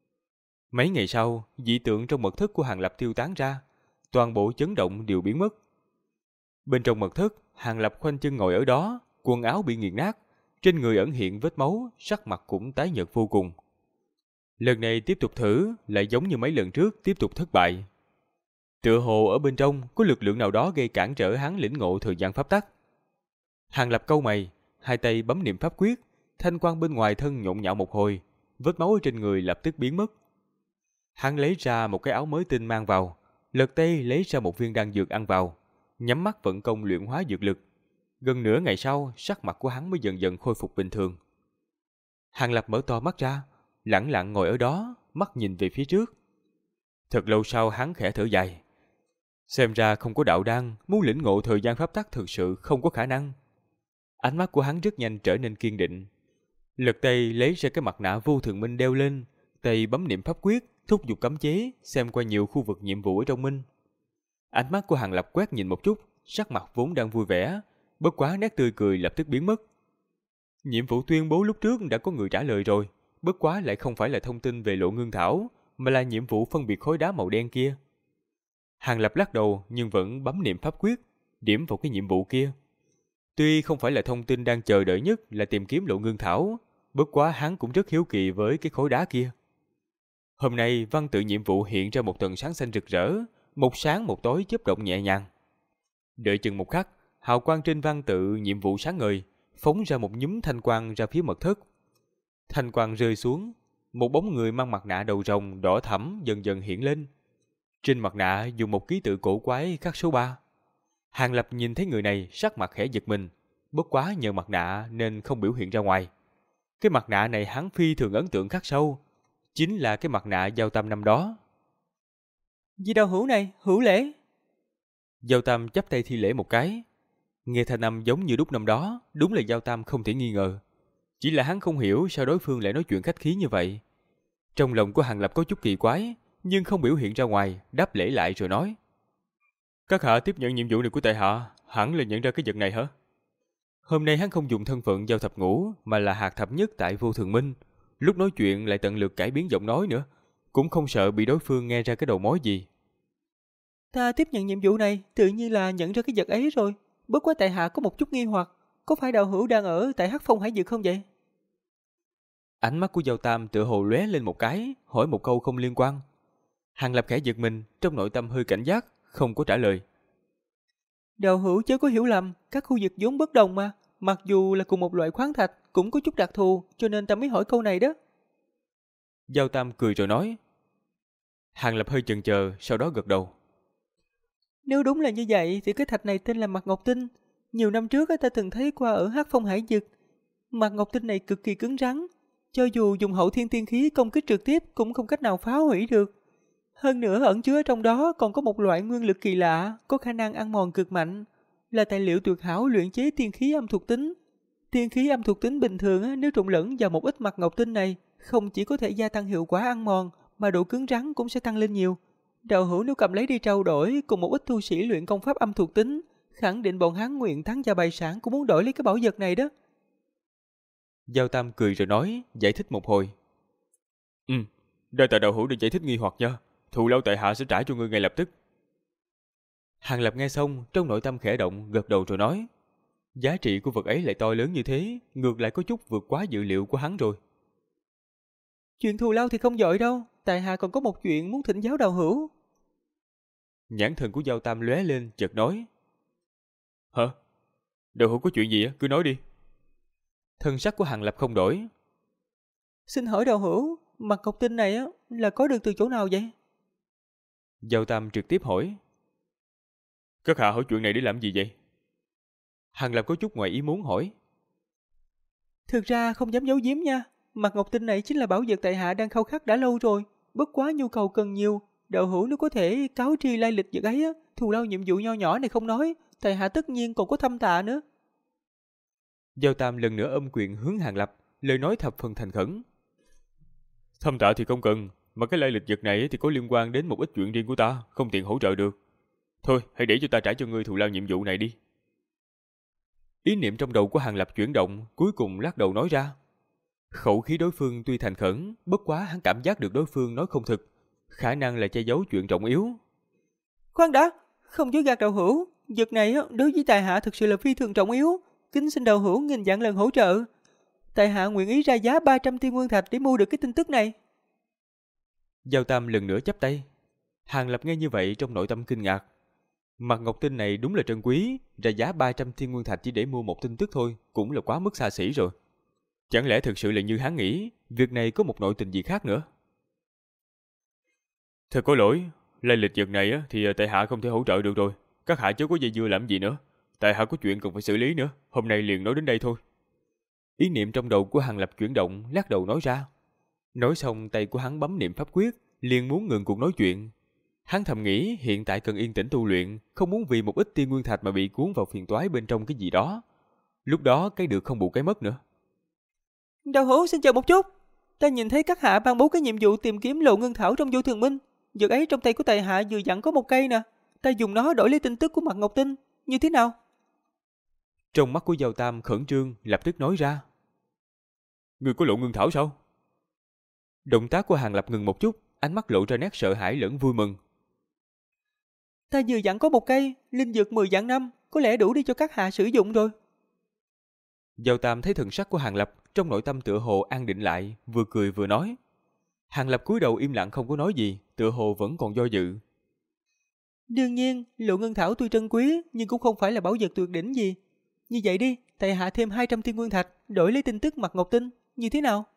Mấy ngày sau, dị tượng trong mật thất của Hàng Lập tiêu tán ra, toàn bộ chấn động đều biến mất. Bên trong mật thất, Hàng Lập khoanh chân ngồi ở đó, quần áo bị nghiền nát, trên người ẩn hiện vết máu, sắc mặt cũng tái nhợt vô cùng. Lần này tiếp tục thử, lại giống như mấy lần trước tiếp tục thất bại. Tựa hồ ở bên trong có lực lượng nào đó gây cản trở hắn lĩnh ngộ thời gian pháp tắc. Hàng Lập cau mày, hai tay bấm niệm pháp quyết, thanh quang bên ngoài thân nhộn nhạo một hồi, vết máu ở trên người lập tức biến mất. Hắn lấy ra một cái áo mới tinh mang vào, lật tay lấy ra một viên đan dược ăn vào, nhắm mắt vận công luyện hóa dược lực. Gần nửa ngày sau, sắc mặt của hắn mới dần dần khôi phục bình thường. Hàng Lập mở to mắt ra, lẳng lặng ngồi ở đó, mắt nhìn về phía trước. Thật lâu sau hắn khẽ thở dài. Xem ra không có đạo đan, muốn lĩnh ngộ thời gian pháp tắc thực sự không có khả năng. Ánh mắt của hắn rất nhanh trở nên kiên định. Lật tay lấy ra cái mặt nạ vô thường minh đeo lên, tay bấm niệm pháp quyết, thúc giục cấm chế, xem qua nhiều khu vực nhiệm vụ ở trong minh. Ánh mắt của Hàng Lập quét nhìn một chút, sắc mặt vốn đang vui vẻ, bất quá nét tươi cười lập tức biến mất. Nhiệm vụ tuyên bố lúc trước đã có người trả lời rồi, bất quá lại không phải là thông tin về Lộ Ngưng Thảo, mà là nhiệm vụ phân biệt khối đá màu đen kia. Hàng Lập lắc đầu nhưng vẫn bấm niệm pháp quyết, điểm vào cái nhiệm vụ kia. Tuy không phải là thông tin đang chờ đợi nhất là tìm kiếm Lộ Ngưng Thảo, bất quá hắn cũng rất hiếu kỳ với cái khối đá kia. Hôm nay văn tự nhiệm vụ hiện ra một tầng sáng xanh rực rỡ, một sáng một tối chớp động nhẹ nhàng. Đợi chừng một khắc, hào quang trên văn tự nhiệm vụ sáng ngời, phóng ra một nhúm thanh quang ra phía mật thất. Thanh quang rơi xuống, một bóng người mang mặt nạ đầu rồng đỏ thẫm dần dần hiện lên. Trên mặt nạ dùng một ký tự cổ quái khắc số 3. Hàng Lập nhìn thấy người này sắc mặt khẽ giật mình, bất quá nhờ mặt nạ nên không biểu hiện ra ngoài. Cái mặt nạ này hắn phi thường ấn tượng khắc sâu, chính là cái mặt nạ Giao Tam năm đó. Di Đào Hữu này, hữu lễ. Giao Tam chắp tay thi lễ một cái. Nghe thanh âm giống như đúc năm đó, đúng là Giao Tam không thể nghi ngờ. Chỉ là hắn không hiểu sao đối phương lại nói chuyện khách khí như vậy. Trong lòng của Hàng Lập có chút kỳ quái, nhưng không biểu hiện ra ngoài, đáp lễ lại rồi nói. Các hạ tiếp nhận nhiệm vụ này của tại hạ, hẳn là nhận ra cái vật này hả? Hôm nay hắn không dùng thân phận Giao Thập Ngũ, mà là hạt thập nhất tại Vô Thường Minh. Lúc nói chuyện lại tận lực cải biến giọng nói nữa, cũng không sợ bị đối phương nghe ra cái đầu mối gì. Ta tiếp nhận nhiệm vụ này, tự nhiên là nhận ra cái vật ấy rồi. Bất quá tại hạ có một chút nghi hoặc, có phải đạo hữu đang ở tại Hắc Phong Hải Dược không vậy? Ánh mắt của Giao Tam tựa hồ lóe lên một cái, hỏi một câu không liên quan. Hàng Lập khẽ giật mình, trong nội tâm hơi cảnh giác, không có trả lời. Đạo hữu chớ có hiểu lầm, các khu vực vốn bất đồng mà. Mặc dù là cùng một loại khoáng thạch, cũng có chút đặc thù, cho nên ta mới hỏi câu này đó. Giao Tam cười rồi nói. Hàng Lập hơi chần chờ, sau đó gật đầu. Nếu đúng là như vậy thì cái thạch này tên là Mạc Ngọc Tinh. Nhiều năm trước ta từng thấy qua ở Hắc Phong Hải Dực. Mạc Ngọc Tinh này cực kỳ cứng rắn, cho dù dùng hậu thiên tiên khí công kích trực tiếp cũng không cách nào phá hủy được. Hơn nữa ẩn chứa trong đó còn có một loại nguyên lực kỳ lạ, có khả năng ăn mòn cực mạnh. là tài liệu tuyệt hảo luyện chế tiên khí âm thuộc tính. Tiên khí âm thuộc tính bình thường nếu trộn lẫn vào một ít mặt ngọc tinh này, không chỉ có thể gia tăng hiệu quả ăn mòn, mà độ cứng rắn cũng sẽ tăng lên nhiều. Đạo hữu nếu cầm lấy đi trao đổi cùng một ít tu sĩ luyện công pháp âm thuộc tính, khẳng định bọn hắn nguyện thắng gia bại sản cũng muốn đổi lấy cái bảo vật này đó. Giao Tam cười rồi nói, giải thích một hồi. Đa tạ đạo hữu đã giải thích nghi hoặc nha. Thù lao tại hạ sẽ trả cho ngươi ngay lập tức. Hàng Lập nghe xong, trong nội tâm khẽ động, gật đầu rồi nói. Giá trị của vật ấy lại to lớn như thế, ngược lại có chút vượt quá dự liệu của hắn rồi. Chuyện thù lao thì không dội đâu, tại hạ còn có một chuyện muốn thỉnh giáo đạo hữu. Nhãn thần của Giao Tam lóe lên, chợt nói. Hả? Đạo hữu có chuyện gì á? Cứ nói đi. Thân sắc của Hàng Lập không đổi. Xin hỏi đạo hữu, mặt ngọc tinh này là có được từ chỗ nào vậy? Giao Tam trực tiếp hỏi. Các hạ hỏi chuyện này để làm gì vậy? Hàng Lập có chút ngoài ý muốn hỏi. Thực ra không dám giấu giếm nha, mặt ngọc tinh này chính là bảo vật tại hạ đang khao khát đã lâu rồi, bất quá nhu cầu cần nhiều. Đạo hữu nếu có thể cáo tri lai lịch vật ấy thù lao nhiệm vụ nho nhỏ này không nói, tại hạ tất nhiên còn có thâm tạ nữa. Giao Tam lần nữa ôm quyền hướng Hàng Lập, lời nói thập phần thành khẩn. Thâm tạ thì không cần, mà cái lai lịch vật này thì có liên quan đến một ít chuyện riêng của ta, không tiện hỗ trợ được. Thôi, hãy để cho ta trả cho ngươi thù lao nhiệm vụ này đi. Ý niệm trong đầu của Hàng Lập chuyển động, cuối cùng lắc đầu nói ra. Khẩu khí đối phương tuy thành khẩn, bất quá hắn cảm giác được đối phương nói không thực, khả năng là che giấu chuyện trọng yếu. Khoan đã, không dối gạt đạo hữu, vật này đối với tại hạ thực sự là phi thường trọng yếu, kính xin đạo hữu nghìn vạn lần hỗ trợ. Tại hạ nguyện ý ra giá 300 tiên nguyên thạch để mua được cái tin tức này. Giao Tam lần nữa chắp tay. Hàng Lập nghe như vậy trong nội tâm kinh ngạc. Mặt ngọc tinh này đúng là trân quý, ra giá 300 thiên nguyên thạch chỉ để mua một tin tức thôi, cũng là quá mức xa xỉ rồi. Chẳng lẽ thực sự là như hắn nghĩ, việc này có một nội tình gì khác nữa? Thật có lỗi, lai lịch vật này thì tại hạ không thể hỗ trợ được rồi. Các hạ chớ có dây dưa làm gì nữa. Tại hạ có chuyện cần phải xử lý nữa, hôm nay liền nói đến đây thôi. Ý niệm trong đầu của Hàng Lập chuyển động, lắc đầu nói ra. Nói xong tay của hắn bấm niệm pháp quyết, liền muốn ngừng cuộc nói chuyện. Hắn thầm nghĩ hiện tại cần yên tĩnh tu luyện, không muốn vì một ít tiên nguyên thạch mà bị cuốn vào phiền toái bên trong cái gì đó. Lúc đó cái được không bù cái mất nữa. Đạo hữu xin chờ một chút. Ta nhìn thấy các hạ ban bố cái nhiệm vụ tìm kiếm lộ ngân thảo trong vô thường minh. Vật ấy trong tay của tại hạ vừa dặn có một cây nè. Ta dùng nó đổi lấy tin tức của mặt ngọc tinh. Như thế nào? Trong mắt của Giao Tam khẩn trương, lập tức nói ra. Người có lộ ngân thảo sao? Động tác của Hàng Lập ngừng một chút, ánh mắt lộ ra nét sợ hãi lẫn vui mừng. Ta vừa dặn có một cây, linh dược 10 vạn năm, có lẽ đủ để cho các hạ sử dụng rồi. Giao Tam thấy thần sắc của Hàng Lập, trong nội tâm tựa hồ an định lại, vừa cười vừa nói. Hàng Lập cúi đầu im lặng không có nói gì, tựa hồ vẫn còn do dự. Đương nhiên, lộ ngân thảo tuy trân quý, nhưng cũng không phải là bảo vật tuyệt đỉnh gì. Như vậy đi, tại hạ thêm 200 thiên nguyên thạch, đổi lấy tin tức mặt ngọc tinh, như thế nào?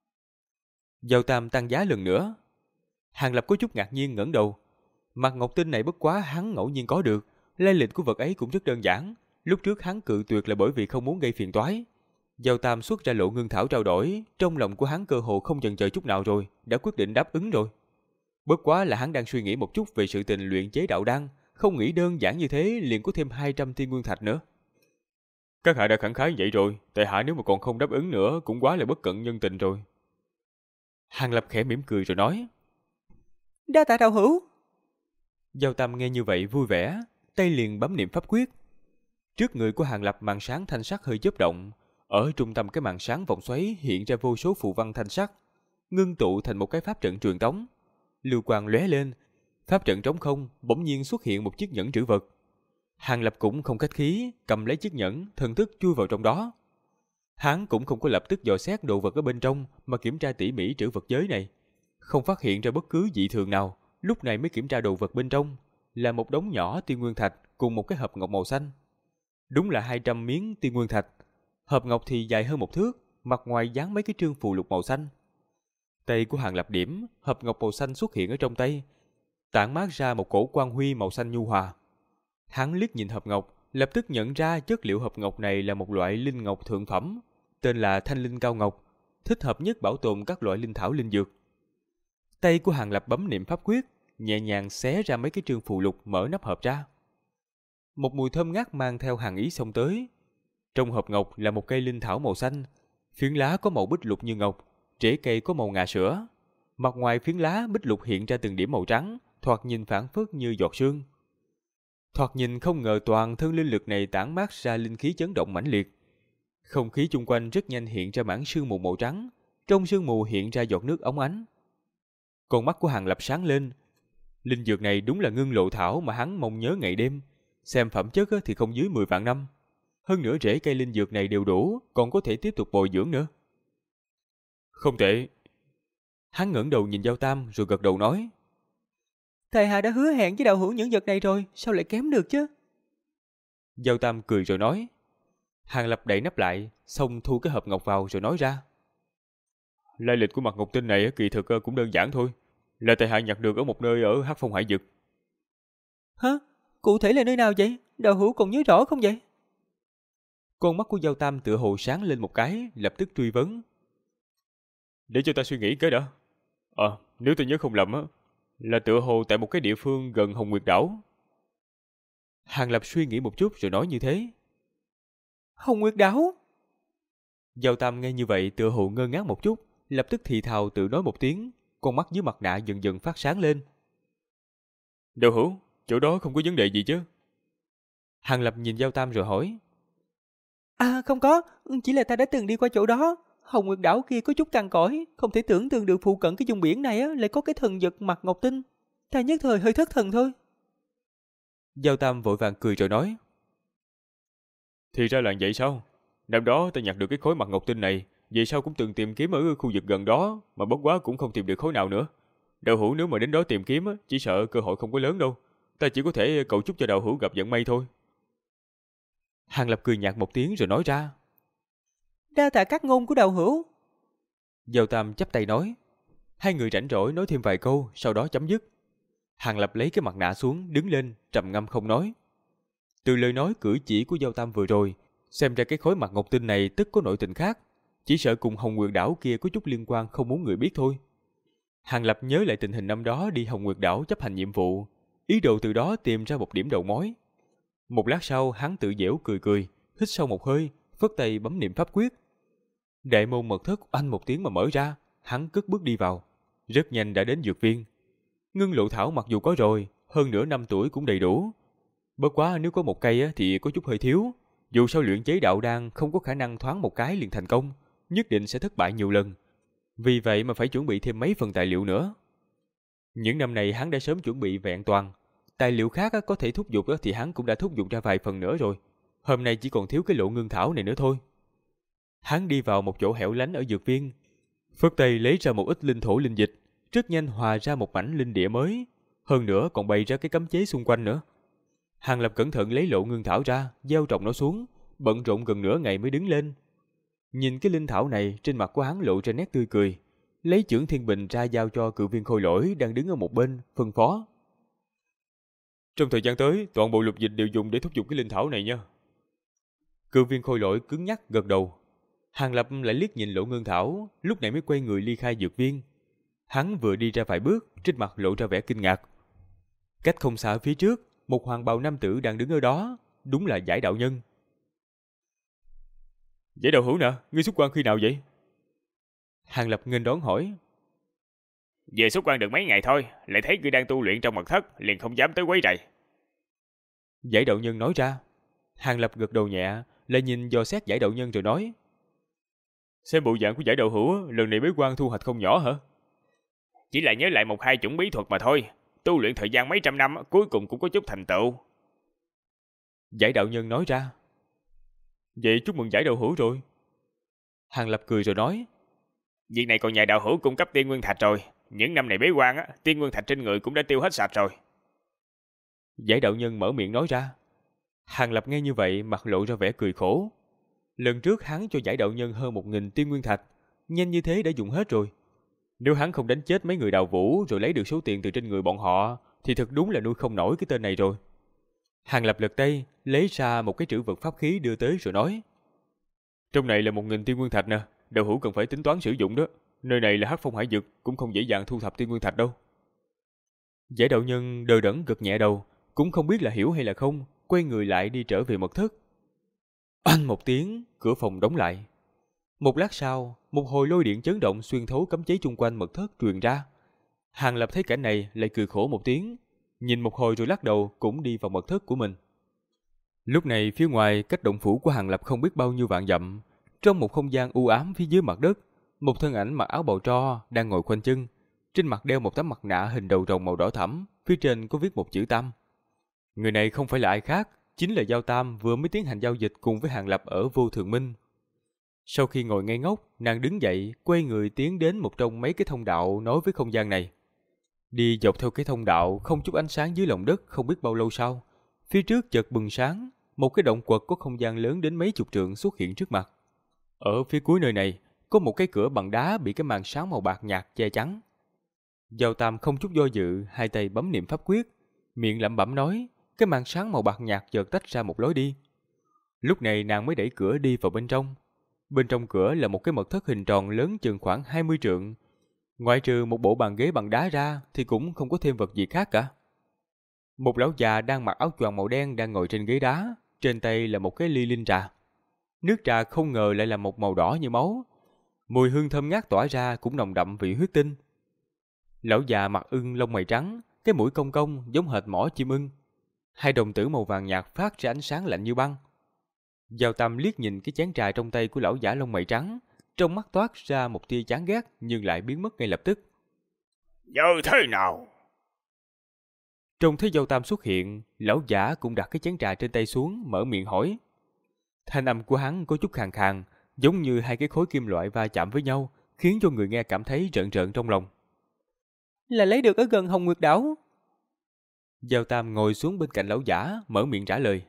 Giao Tam tăng giá lần nữa. Hàng Lập có chút ngạc nhiên ngẩng đầu. Mặt ngọc tinh này bất quá hắn ngẫu nhiên có được, lai lịch của vật ấy cũng rất đơn giản. Lúc trước hắn cự tuyệt là bởi vì không muốn gây phiền toái. Giao Tam xuất ra lộ ngân thảo trao đổi, trong lòng của hắn cơ hồ không chần chờ chút nào rồi, đã quyết định đáp ứng rồi. Bất quá là hắn đang suy nghĩ một chút về sự tình luyện chế đạo đan, không nghĩ đơn giản như thế liền có thêm 200 thiên nguyên thạch nữa. Các hạ đã khẳng khái vậy rồi, tại hạ nếu mà còn không đáp ứng nữa cũng quá là bất cận nhân tình rồi. Hàng Lập khẽ mỉm cười rồi nói. Đa tạ đạo hữu. Giao Tam nghe như vậy vui vẻ, tay liền bấm niệm pháp quyết. Trước người của Hàng Lập màn sáng thanh sắc hơi chớp động, ở trung tâm cái màn sáng vòng xoáy hiện ra vô số phù văn thanh sắc, ngưng tụ thành một cái pháp trận truyền tống. Lưu quang lóe lên, pháp trận trống không, bỗng nhiên xuất hiện một chiếc nhẫn trữ vật. Hàng Lập cũng không khách khí, cầm lấy chiếc nhẫn, thần thức chui vào trong đó. Hắn cũng không có lập tức dò xét đồ vật ở bên trong, mà kiểm tra tỉ mỉ trữ vật giới này, không phát hiện ra bất cứ dị thường nào. Lúc này mới kiểm tra đồ vật bên trong, là một đống nhỏ tiên nguyên thạch cùng một cái hộp ngọc màu xanh. Đúng là 200 miếng tiên nguyên thạch. Hộp ngọc thì dài hơn một thước, mặt ngoài dán mấy cái trương phù lục màu xanh. Tay của Hàng Lập điểm, hộp ngọc màu xanh xuất hiện ở trong tay, tản mát ra một cổ quang huy màu xanh nhu hòa. Hắn liếc nhìn hộp ngọc, lập tức nhận ra chất liệu hộp ngọc này là một loại linh ngọc thượng phẩm, tên là Thanh Linh Cao Ngọc, thích hợp nhất bảo tồn các loại linh thảo linh dược. Tay của Hàng Lập bấm niệm pháp quyết, nhẹ nhàng xé ra mấy cái trương phù lục, mở nắp hộp ra. Một mùi thơm ngát mang theo hàn ý xông tới. Trong hộp ngọc là một cây linh thảo màu xanh, phiến lá có màu bích lục như ngọc, rễ cây có màu ngà sữa. Mặt ngoài phiến lá bích lục hiện ra từng điểm màu trắng, thoạt nhìn phảng phất như giọt sương. Thoạt nhìn không ngờ toàn thân linh lực này tản mát ra linh khí chấn động mãnh liệt. Không khí chung quanh rất nhanh hiện ra mảng sương mù màu trắng, trong sương mù hiện ra giọt nước óng ánh. Con mắt của Hàng Lập sáng lên. Linh dược này đúng là ngưng lộ thảo mà hắn mong nhớ ngày đêm. Xem phẩm chất thì không dưới 10 vạn năm. Hơn nữa rễ cây linh dược này đều đủ, còn có thể tiếp tục bồi dưỡng nữa. Không tệ. Hắn ngẩng đầu nhìn Giao Tam rồi gật đầu nói. Thầy Hạ đã hứa hẹn với đạo hữu những vật này rồi, sao lại kém được chứ? Giao Tam cười rồi nói. Hàng Lập đậy nắp lại, xong thu cái hộp ngọc vào rồi nói ra. Lai lịch của mặt ngọc tinh này kỳ thực cũng đơn giản thôi. Là thầy Hạ nhặt được ở một nơi ở Hắc Phong Hải Vực. Hả? Cụ thể là nơi nào vậy? Đạo hữu còn nhớ rõ không vậy? Con mắt của Giao Tam tựa hồ sáng lên một cái, lập tức truy vấn. Để cho ta suy nghĩ cái đã. Nếu tôi nhớ không lầm là tựa hồ tại một cái địa phương gần Hồng Nguyệt Đảo. Hàng Lập suy nghĩ một chút rồi nói như thế. Hồng Nguyệt Đảo? Giao Tam nghe như vậy tựa hồ ngơ ngác một chút, lập tức thì thào tự nói một tiếng, con mắt dưới mặt nạ dần dần phát sáng lên. Đạo hữu, chỗ đó không có vấn đề gì chứ? Hàng Lập nhìn Giao Tam rồi hỏi. Không có, chỉ là ta đã từng đi qua chỗ đó. Hồng Nguyệt Đảo kia có chút cằn cỗi, không thể tưởng tượng được phụ cận cái vùng biển này lại có cái thần vật mặt ngọc tinh. Ta nhất thời hơi thất thần thôi. Giao Tam vội vàng cười rồi nói. Thì ra là vậy sao? Năm đó ta nhặt được cái khối mặt ngọc tinh này, vậy sao cũng từng tìm kiếm ở khu vực gần đó, mà bất quá cũng không tìm được khối nào nữa. Đạo hữu nếu mà đến đó tìm kiếm, chỉ sợ cơ hội không có lớn đâu. Ta chỉ có thể cầu chúc cho đạo hữu gặp vận may thôi. Hàng Lập cười nhạt một tiếng rồi nói ra. Đa tạ các ngôn của đạo hữu. Giao Tam chắp tay nói. Hai người rảnh rỗi nói thêm vài câu, sau đó chấm dứt. Hàng Lập lấy cái mặt nạ xuống, đứng lên, trầm ngâm không nói. Từ lời nói cử chỉ của Giao Tam vừa rồi, xem ra cái khối mặt ngọc tinh này tức có nội tình khác, chỉ sợ cùng Hồng Nguyệt Đảo kia có chút liên quan không muốn người biết thôi. Hàng Lập nhớ lại tình hình năm đó đi Hồng Nguyệt Đảo chấp hành nhiệm vụ, ý đồ từ đó tìm ra một điểm đầu mối. Một lát sau hắn tự giễu cười cười, hít sâu một hơi, phất tay bấm niệm pháp quyết. Đại môn mật thất oanh một tiếng mà mở ra, hắn cất bước đi vào, rất nhanh đã đến dược viên. Ngưng lộ thảo mặc dù có rồi, hơn nửa năm tuổi cũng đầy đủ. Bất quá nếu có một cây thì có chút hơi thiếu. Dù sao luyện chế đạo đan không có khả năng thoáng một cái liền thành công, nhất định sẽ thất bại nhiều lần. Vì vậy mà phải chuẩn bị thêm mấy phần tài liệu nữa. Những năm này hắn đã sớm chuẩn bị vẹn toàn. Tài liệu khác có thể thúc giục thì hắn cũng đã thúc giục ra vài phần nữa rồi. Hôm nay chỉ còn thiếu cái lộ ngưng thảo này nữa thôi. Hắn đi vào một chỗ hẻo lánh ở dược viên, phất tay lấy ra một ít linh thổ linh dịch, rất nhanh hòa ra một mảnh linh địa mới. Hơn nữa còn bày ra cái cấm chế xung quanh nữa. Hàng Lập cẩn thận lấy lộ ngưng thảo ra, gieo trồng nó xuống, bận rộn gần nửa ngày mới đứng lên. Nhìn cái linh thảo này, trên mặt của hắn lộ ra nét tươi cười, lấy chưởng thiên bình ra giao cho cự viên khôi lỗi đang đứng ở một bên, phân phó. Trong thời gian tới, toàn bộ lục dịch đều dùng để thúc giục cái linh thảo này nha. Cự viên khôi lỗi cứng nhắc gật đầu. Hàng Lập lại liếc nhìn lộ ngưng thảo, lúc này mới quay người ly khai dược viên. Hắn vừa đi ra vài bước, trên mặt lộ ra vẻ kinh ngạc. Cách không xa ở phía trước, một hoàng bào nam tử đang đứng ở đó, đúng là Giải đạo nhân. Giải đạo hữu nè, ngươi xuất quan khi nào vậy? Hàng Lập nghênh đón hỏi. Về xuất quan được mấy ngày thôi, lại thấy ngươi đang tu luyện trong mật thất, liền không dám tới quấy rầy. Giải đạo nhân nói ra. Hàng Lập gật đầu nhẹ, lại nhìn dò xét Giải đạo nhân rồi nói. Xem bộ dạng của Giải đạo hữu, lần này bế quan thu hoạch không nhỏ hả? Chỉ là nhớ lại một hai chủng bí thuật mà thôi. Tu luyện thời gian mấy trăm năm, cuối cùng cũng có chút thành tựu. Giải đạo nhân nói ra. Vậy chúc mừng Giải đạo hữu rồi. Hàng Lập cười rồi nói. Việc này còn nhờ đạo hữu cung cấp tiên nguyên thạch rồi. Những năm này bế quan, tiên nguyên thạch trên người cũng đã tiêu hết sạch rồi. Giải đạo nhân mở miệng nói ra. Hàng Lập nghe như vậy mặt lộ ra vẻ cười khổ. Lần trước hắn cho Giải đạo nhân hơn 1000 tiên nguyên thạch, nhanh như thế đã dùng hết rồi. Nếu hắn không đánh chết mấy người đào vũ rồi lấy được số tiền từ trên người bọn họ, thì thật đúng là nuôi không nổi cái tên này rồi. Hàng Lập lật tay, lấy ra một cái trữ vật pháp khí đưa tới rồi nói. Trong này là 1000 tiên nguyên thạch nè, đạo hữu cần phải tính toán sử dụng đó. Nơi này là Hắc Phong Hải Vực, cũng không dễ dàng thu thập tiên nguyên thạch đâu. Giải đạo nhân đờ đẫn gật nhẹ đầu, cũng không biết là hiểu hay là không, quay người lại đi trở về mật thất. Oanh một tiếng, cửa phòng đóng lại. Một lát sau, một hồi lôi điện chấn động xuyên thấu cấm chế chung quanh mật thất truyền ra. Hàng Lập thấy cảnh này lại cười khổ một tiếng, nhìn một hồi rồi lắc đầu cũng đi vào mật thất của mình. Lúc này phía ngoài cách động phủ của Hàng Lập không biết bao nhiêu vạn dặm, trong một không gian u ám phía dưới mặt đất, một thân ảnh mặc áo bào tro đang ngồi khoanh chân, trên mặt đeo một tấm mặt nạ hình đầu rồng màu đỏ thẫm, phía trên có viết một chữ Tam. Người này không phải là ai khác, chính là Giao Tam vừa mới tiến hành giao dịch cùng với Hàng Lập ở Vô Thường Minh. Sau khi ngồi ngây ngốc, nàng đứng dậy, quay người tiến đến một trong mấy cái thông đạo nối với không gian này. Đi dọc theo cái thông đạo không chút ánh sáng dưới lòng đất không biết bao lâu sau, phía trước chợt bừng sáng, một cái động quật có không gian lớn đến mấy chục trượng xuất hiện trước mặt. Ở phía cuối nơi này, có một cái cửa bằng đá bị cái màn sáng màu bạc nhạt che chắn. Giao Tam không chút do dự, hai tay bấm niệm pháp quyết, miệng lẩm bẩm nói, cái màn sáng màu bạc nhạt chợt tách ra một lối đi. Lúc này nàng mới đẩy cửa đi vào bên trong. Bên trong cửa là một cái mật thất hình tròn lớn chừng khoảng 20 trượng. Ngoại trừ một bộ bàn ghế bằng đá ra thì cũng không có thêm vật gì khác cả. Một lão già đang mặc áo choàng màu đen đang ngồi trên ghế đá, trên tay là một cái ly linh trà. Nước trà không ngờ lại là một màu đỏ như máu. Mùi hương thơm ngát tỏa ra cũng nồng đậm vị huyết tinh. Lão già mặt ưng lông mày trắng, cái mũi cong cong giống hệt mỏ chim ưng. Hai đồng tử màu vàng nhạt phát ra ánh sáng lạnh như băng. Giao Tam liếc nhìn cái chén trà trong tay của lão giả lông mày trắng, trong mắt toát ra một tia chán ghét nhưng lại biến mất ngay lập tức. Như thế nào? Trông thấy Giao Tam xuất hiện, lão giả cũng đặt cái chén trà trên tay xuống, mở miệng hỏi. Thanh âm của hắn có chút khàn khàn, giống như hai cái khối kim loại va chạm với nhau, khiến cho người nghe cảm thấy rợn rợn trong lòng. Là lấy được ở gần Hồng Nguyệt Đảo. Giao Tam ngồi xuống bên cạnh lão giả, mở miệng trả lời.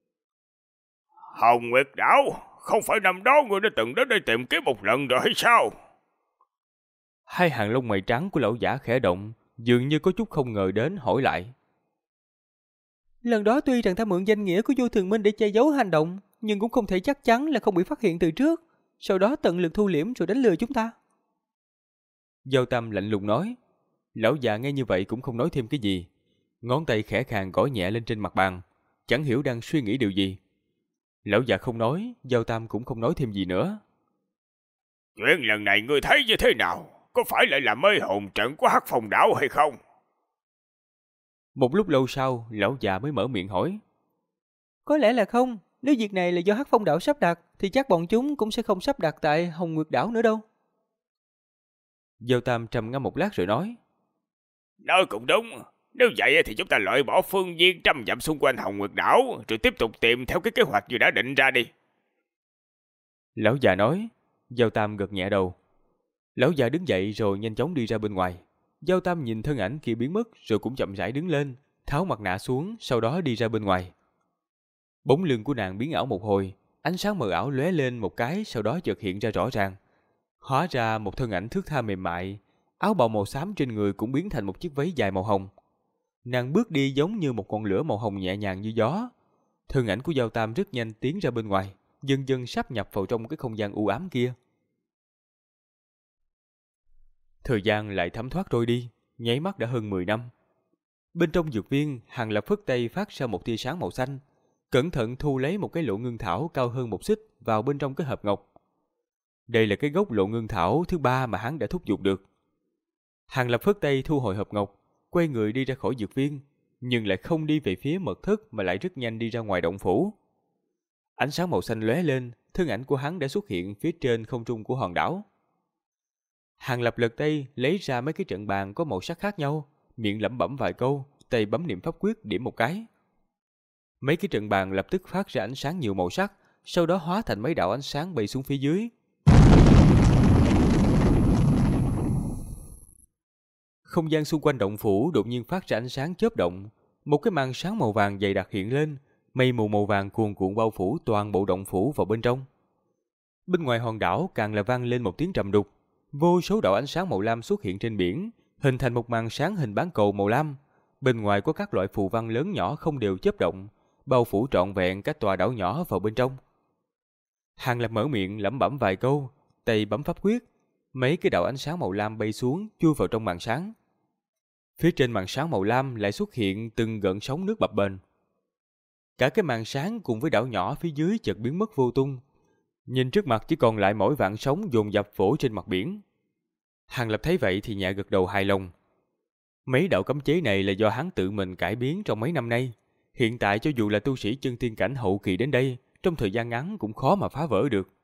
Hồng Nguyệt Đảo, không phải năm đó người đã từng đến đây tìm kiếm một lần rồi hay sao? Hai hàng lông mày trắng của lão giả khẽ động, dường như có chút không ngờ đến, hỏi lại. Lần đó tuy rằng ta mượn danh nghĩa của Vô Thường Minh để che giấu hành động, nhưng cũng không thể chắc chắn là không bị phát hiện từ trước. Sau đó tận lực thu liễm rồi đánh lừa chúng ta. Giao Tam lạnh lùng nói. Lão già nghe như vậy cũng không nói thêm cái gì. Ngón tay khẽ khàng gõ nhẹ lên trên mặt bàn, chẳng hiểu đang suy nghĩ điều gì. Lão già không nói, Giao Tam cũng không nói thêm gì nữa. Chuyện lần này ngươi thấy như thế nào? Có phải lại là mê hồn trận của Hắc Phong Đảo hay không? Một lúc lâu sau, lão già mới mở miệng hỏi. Có lẽ là không. Nếu việc này là do Hắc Phong Đảo sắp đặt, thì chắc bọn chúng cũng sẽ không sắp đặt tại Hồng Nguyệt Đảo nữa đâu. Giao Tam trầm ngâm một lát rồi nói. Nói cũng đúng. Nếu vậy thì chúng ta loại bỏ phương viên 100 dặm xung quanh Hồng Nguyệt Đảo, rồi tiếp tục tìm theo cái kế hoạch như đã định ra đi. Lão già nói. Giao Tam gật nhẹ đầu. Lão già đứng dậy rồi nhanh chóng đi ra bên ngoài. Giao Tam nhìn thân ảnh kia biến mất rồi cũng chậm rãi đứng lên, tháo mặt nạ xuống, sau đó đi ra bên ngoài. Bóng lưng của nàng biến ảo một hồi, ánh sáng mờ ảo lóe lên một cái, sau đó chợt hiện ra rõ ràng. Hóa ra một thân ảnh thướt tha mềm mại, áo bào màu xám trên người cũng biến thành một chiếc váy dài màu hồng. Nàng bước đi giống như một ngọn lửa màu hồng nhẹ nhàng như gió. Thân ảnh của Giao Tam rất nhanh tiến ra bên ngoài, dần dần sáp nhập vào trong cái không gian u ám kia. Thời gian lại thấm thoát trôi đi, nháy mắt đã hơn 10 năm. Bên trong dược viên, Hàng Lập phất tay phát ra một tia sáng màu xanh, cẩn thận thu lấy một cái lộ ngưng thảo cao hơn một xích vào bên trong cái hộp ngọc. Đây là cái gốc lộ ngưng thảo thứ 3 mà hắn đã thúc giục được. Hàng Lập phất tay thu hồi hộp ngọc, quay người đi ra khỏi dược viên, nhưng lại không đi về phía mật thất mà lại rất nhanh đi ra ngoài động phủ. Ánh sáng màu xanh lóe lên, thân ảnh của hắn đã xuất hiện phía trên không trung của hòn đảo. Hàng Lập lật tay lấy ra mấy cái trận bàn có màu sắc khác nhau, miệng lẩm bẩm vài câu, tay bấm niệm pháp quyết điểm một cái. Mấy cái trận bàn lập tức phát ra ánh sáng nhiều màu sắc, sau đó hóa thành mấy đạo ánh sáng bay xuống phía dưới. Không gian xung quanh động phủ đột nhiên phát ra ánh sáng chớp động, một cái màn sáng màu vàng dày đặc hiện lên, mây mù màu vàng cuồn cuộn bao phủ toàn bộ động phủ vào bên trong. Bên ngoài hòn đảo càng là vang lên một tiếng trầm đục, vô số đạo ánh sáng màu lam xuất hiện trên biển, hình thành một màn sáng hình bán cầu màu lam. Bên ngoài có các loại phù văn lớn nhỏ không đều chớp động, bao phủ trọn vẹn các tòa đảo nhỏ vào bên trong. Hàng Lập mở miệng lẩm bẩm vài câu, tay bấm pháp quyết, mấy cái đạo ánh sáng màu lam bay xuống chui vào trong màn sáng. Phía trên màn sáng màu lam lại xuất hiện từng gợn sóng nước bập bềnh. Cả cái màn sáng cùng với đảo nhỏ phía dưới chợt biến mất vô tung. Nhìn trước mặt chỉ còn lại mỗi vạn sóng dồn dập vỗ trên mặt biển. Hàng Lập thấy vậy thì nhẹ gật đầu hài lòng. Mấy đạo cấm chế này là do hắn tự mình cải biến trong mấy năm nay. Hiện tại cho dù là tu sĩ chân tiên cảnh hậu kỳ đến đây, trong thời gian ngắn cũng khó mà phá vỡ được.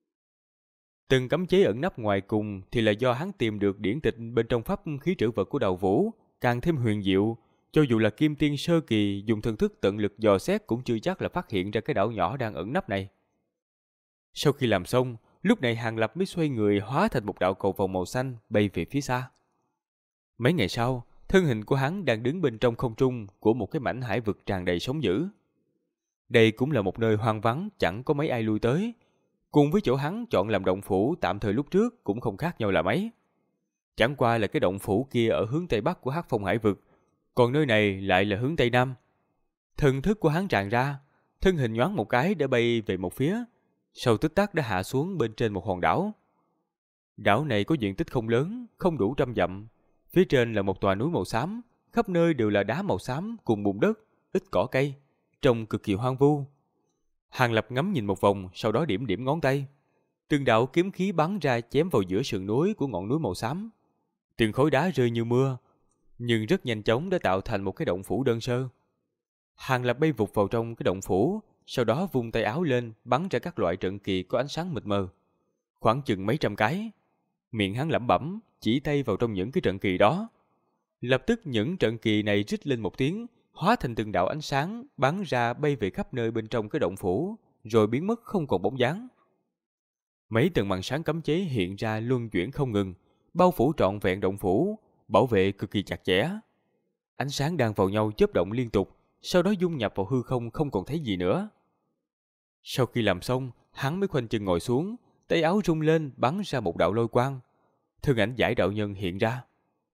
Từng cấm chế ẩn nấp ngoài cùng thì là do hắn tìm được điển tịch bên trong pháp khí trữ vật của Đào Vũ, càng thêm huyền diệu. Cho dù là kim tiên sơ kỳ dùng thần thức tận lực dò xét cũng chưa chắc là phát hiện ra cái đảo nhỏ đang ẩn nấp này. Sau khi làm xong, lúc này Hàng Lập mới xoay người hóa thành một đạo cầu vồng màu xanh bay về phía xa. Mấy ngày sau, thân hình của hắn đang đứng bên trong không trung của một cái mảnh hải vực tràn đầy sóng dữ. Đây cũng là một nơi hoang vắng chẳng có mấy ai lui tới. Cùng với chỗ hắn chọn làm động phủ tạm thời lúc trước cũng không khác nhau là mấy. Chẳng qua là cái động phủ kia ở hướng tây bắc của Hắc Phong hải vực, còn nơi này lại là hướng tây nam. Thần thức của hắn tràn ra, thân hình nhoáng một cái đã bay về một phía, sau tích tắc đã hạ xuống bên trên một hòn đảo. Đảo này có diện tích không lớn, không đủ 100 dặm. Phía trên là một tòa núi màu xám, khắp nơi đều là đá màu xám cùng bùn đất, ít cỏ cây, trông cực kỳ hoang vu. Hàng Lập ngắm nhìn một vòng, sau đó điểm điểm ngón tay. Từng đạo kiếm khí bắn ra chém vào giữa sườn núi của ngọn núi màu xám. Từng khối đá rơi như mưa, nhưng rất nhanh chóng đã tạo thành một cái động phủ đơn sơ. Hàng Lập bay vụt vào trong cái động phủ, sau đó vung tay áo lên bắn ra các loại trận kỳ có ánh sáng mịt mờ, khoảng chừng mấy trăm cái. Miệng hắn lẩm bẩm chỉ tay vào trong những cái trận kỳ đó. Lập tức những trận kỳ này rít lên một tiếng, hóa thành từng đạo ánh sáng bắn ra bay về khắp nơi bên trong cái động phủ, rồi biến mất không còn bóng dáng. Mấy tầng màn sáng cấm chế hiện ra luân chuyển không ngừng, bao phủ trọn vẹn động phủ, bảo vệ cực kỳ chặt chẽ. Ánh sáng đang vào nhau chớp động liên tục, sau đó dung nhập vào hư không không còn thấy gì nữa. Sau khi làm xong, hắn mới khoanh chân ngồi xuống, tay áo rung lên bắn ra một đạo lôi quang. Thân ảnh Giải đạo nhân hiện ra.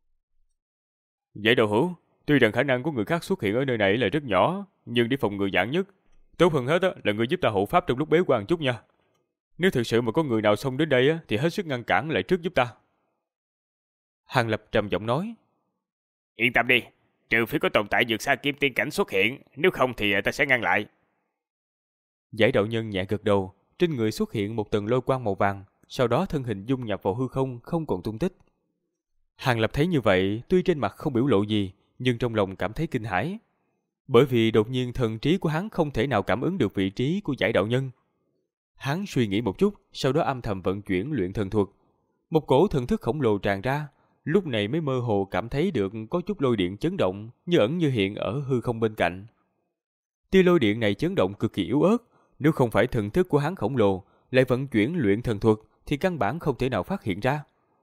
Giải đạo hữu, tuy rằng khả năng của người khác xuất hiện ở nơi này là rất nhỏ, nhưng để phòng ngừa vạn nhất, tốt hơn hết là người giúp ta hộ pháp trong lúc bế quan chút nha. Nếu thực sự mà có người nào xông đến đây thì hết sức ngăn cản lại trước giúp ta. Hàng Lập trầm giọng nói. Yên tâm đi, trừ phi có tồn tại vượt xa kim tiên cảnh xuất hiện, nếu không thì ta sẽ ngăn lại. Giải đạo nhân nhẹ gật đầu, trên người xuất hiện một tầng lôi quang màu vàng, sau đó thân hình dung nhập vào hư không không còn tung tích. Hàng Lập thấy như vậy, tuy trên mặt không biểu lộ gì, nhưng trong lòng cảm thấy kinh hãi. Bởi vì đột nhiên thần trí của hắn không thể nào cảm ứng được vị trí của Giải đạo nhân. Hắn suy nghĩ một chút, sau đó âm thầm vận chuyển luyện thần thuật. Một cổ thần thức khổng lồ tràn ra, lúc này mới mơ hồ cảm thấy được có chút lôi điện chấn động, như ẩn như hiện ở hư không bên cạnh. Tia lôi điện này chấn động cực kỳ yếu ớt, nếu không phải thần thức của hắn khổng lồ, lại vận chuyển luyện thần thuật thì căn bản không thể nào phát hiện ra.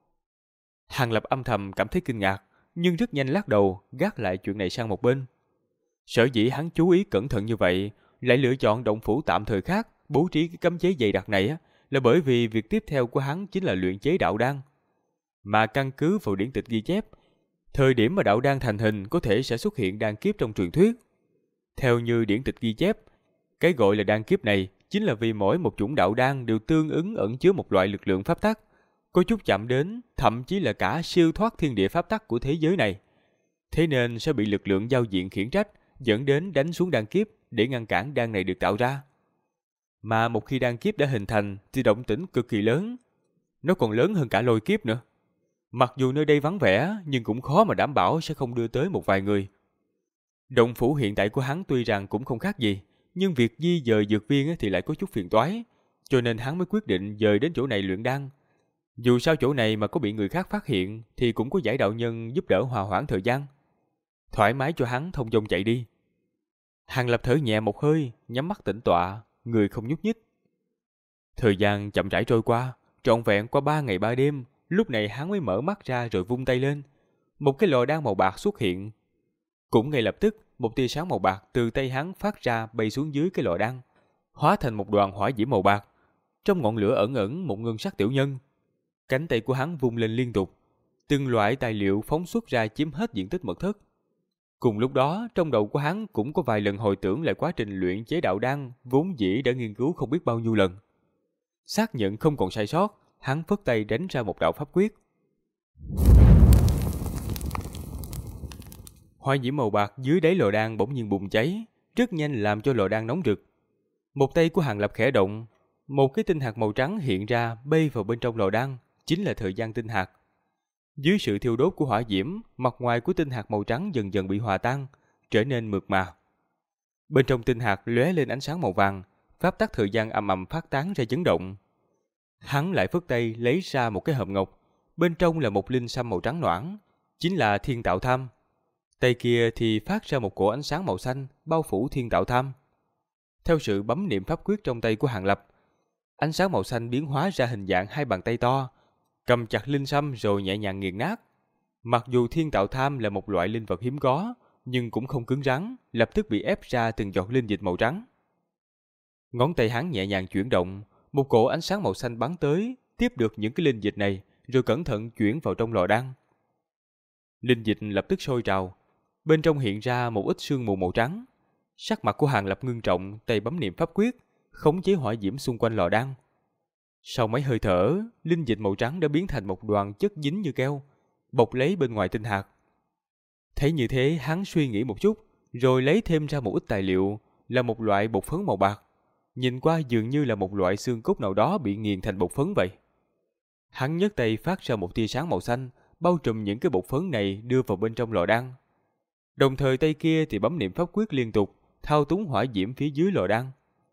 Hàng Lập âm thầm cảm thấy kinh ngạc, nhưng rất nhanh lắc đầu, gác lại chuyện này sang một bên. Sở dĩ hắn chú ý cẩn thận như vậy, lại lựa chọn động phủ tạm thời khác, bố trí cái cấm chế dày đặc này là bởi vì việc tiếp theo của hắn chính là luyện chế đạo đan. Mà căn cứ vào điển tịch ghi chép, thời điểm mà đạo đan thành hình có thể sẽ xuất hiện đan kiếp trong truyền thuyết. Theo như điển tịch ghi chép, cái gọi là đan kiếp này chính là vì mỗi một chủng đạo đan đều tương ứng ẩn chứa một loại lực lượng pháp tắc, có chút chạm đến, thậm chí là cả siêu thoát thiên địa pháp tắc của thế giới này. Thế nên sẽ bị lực lượng giao diện khiển trách, dẫn đến đánh xuống đan kiếp để ngăn cản đan này được tạo ra. Mà một khi đan kiếp đã hình thành thì động tĩnh cực kỳ lớn, nó còn lớn hơn cả lôi kiếp nữa. Mặc dù nơi đây vắng vẻ, nhưng cũng khó mà đảm bảo sẽ không đưa tới một vài người. Động phủ hiện tại của hắn tuy rằng cũng không khác gì, nhưng việc di dời dược viên thì lại có chút phiền toái, cho nên hắn mới quyết định dời đến chỗ này luyện đan. Dù sao chỗ này mà có bị người khác phát hiện thì cũng có Giải đạo nhân giúp đỡ hòa hoãn thời gian, thoải mái cho hắn thông dong chạy đi. Hàng Lập thở nhẹ một hơi, nhắm mắt tĩnh tọa, người không nhúc nhích. Thời gian chậm rãi trôi qua, trọn vẹn qua 3 ngày 3 đêm, lúc này hắn mới mở mắt ra rồi vung tay lên. Một cái lò đan màu bạc xuất hiện. Cũng ngay lập tức, một tia sáng màu bạc từ tay hắn phát ra bay xuống dưới cái lò đan, hóa thành một đoàn hỏa diễm màu bạc. Trong ngọn lửa ẩn ẩn một ngân sắc tiểu nhân. Cánh tay của hắn vung lên liên tục, từng loại tài liệu phóng xuất ra chiếm hết diện tích mật thất. Cùng lúc đó, trong đầu của hắn cũng có vài lần hồi tưởng lại quá trình luyện chế đạo đan vốn dĩ đã nghiên cứu không biết bao nhiêu lần. Xác nhận không còn sai sót, hắn phất tay đánh ra một đạo pháp quyết. Hỏa diễm màu bạc dưới đáy lò đan bỗng nhiên bùng cháy, rất nhanh làm cho lò đan nóng rực. Một tay của Hàng Lập khẽ động, một cái tinh hạt màu trắng hiện ra bay vào bên trong lò đan, chính là thời gian tinh hạt. Dưới sự thiêu đốt của hỏa diễm, mặt ngoài của tinh hạt màu trắng dần dần bị hòa tan, trở nên mượt mà. Bên trong tinh hạt lóe lên ánh sáng màu vàng, pháp tắc thời gian ầm ầm phát tán ra chấn động. Hắn lại phất tay lấy ra một cái hộp ngọc, bên trong là một linh sâm màu trắng noãn, chính là thiên tạo tham. Tay kia thì phát ra một cỗ ánh sáng màu xanh bao phủ thiên tạo tham. Theo sự bấm niệm pháp quyết trong tay của Hàng Lập, ánh sáng màu xanh biến hóa ra hình dạng hai bàn tay to, cầm chặt linh sâm rồi nhẹ nhàng nghiền nát. Mặc dù thiên tạo tham là một loại linh vật hiếm có, nhưng cũng không cứng rắn, lập tức bị ép ra từng giọt linh dịch màu trắng. Ngón tay hắn nhẹ nhàng chuyển động, một cỗ ánh sáng màu xanh bắn tới, tiếp được những cái linh dịch này, rồi cẩn thận chuyển vào trong lò đan. Linh dịch lập tức sôi trào, bên trong hiện ra một ít sương mù màu trắng. Sắc mặt của Hàng Lập ngưng trọng, tay bấm niệm pháp quyết, khống chế hỏa diễm xung quanh lò đan. Sau mấy hơi thở, linh dịch màu trắng đã biến thành một đoàn chất dính như keo, bọc lấy bên ngoài tinh hạt. Thấy như thế, hắn suy nghĩ một chút, rồi lấy thêm ra một ít tài liệu, là một loại bột phấn màu bạc. Nhìn qua dường như là một loại xương cốt nào đó bị nghiền thành bột phấn vậy. Hắn nhấc tay phát ra một tia sáng màu xanh, bao trùm những cái bột phấn này đưa vào bên trong lò đan. Đồng thời tay kia thì bấm niệm pháp quyết liên tục, thao túng hỏa diễm phía dưới lò đan.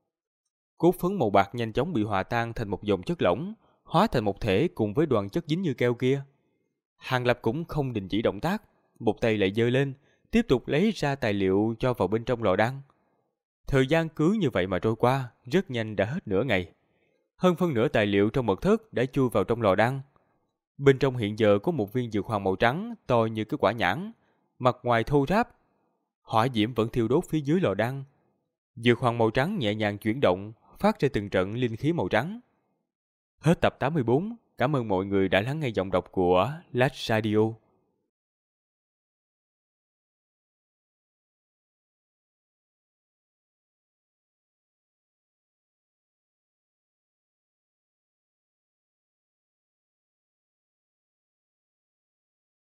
Cốt phấn màu bạc nhanh chóng bị hòa tan thành một dòng chất lỏng, hóa thành một thể cùng với đoàn chất dính như keo kia. Hàng Lập cũng không đình chỉ động tác, một tay lại giơ lên, tiếp tục lấy ra tài liệu cho vào bên trong lò đan. Thời gian cứ như vậy mà trôi qua, rất nhanh đã hết nửa ngày. Hơn phân nửa tài liệu trong mật thất đã chui vào trong lò đan. Bên trong hiện giờ có một viên dược hoàng màu trắng to như cái quả nhãn, mặt ngoài thô ráp. Hỏa diễm vẫn thiêu đốt phía dưới lò đan. Dược hoàng màu trắng nhẹ nhàng chuyển động, phát ra từng trận linh khí màu trắng. Hết tập 84. Cảm ơn mọi người đã lắng nghe giọng đọc của Lách Radio.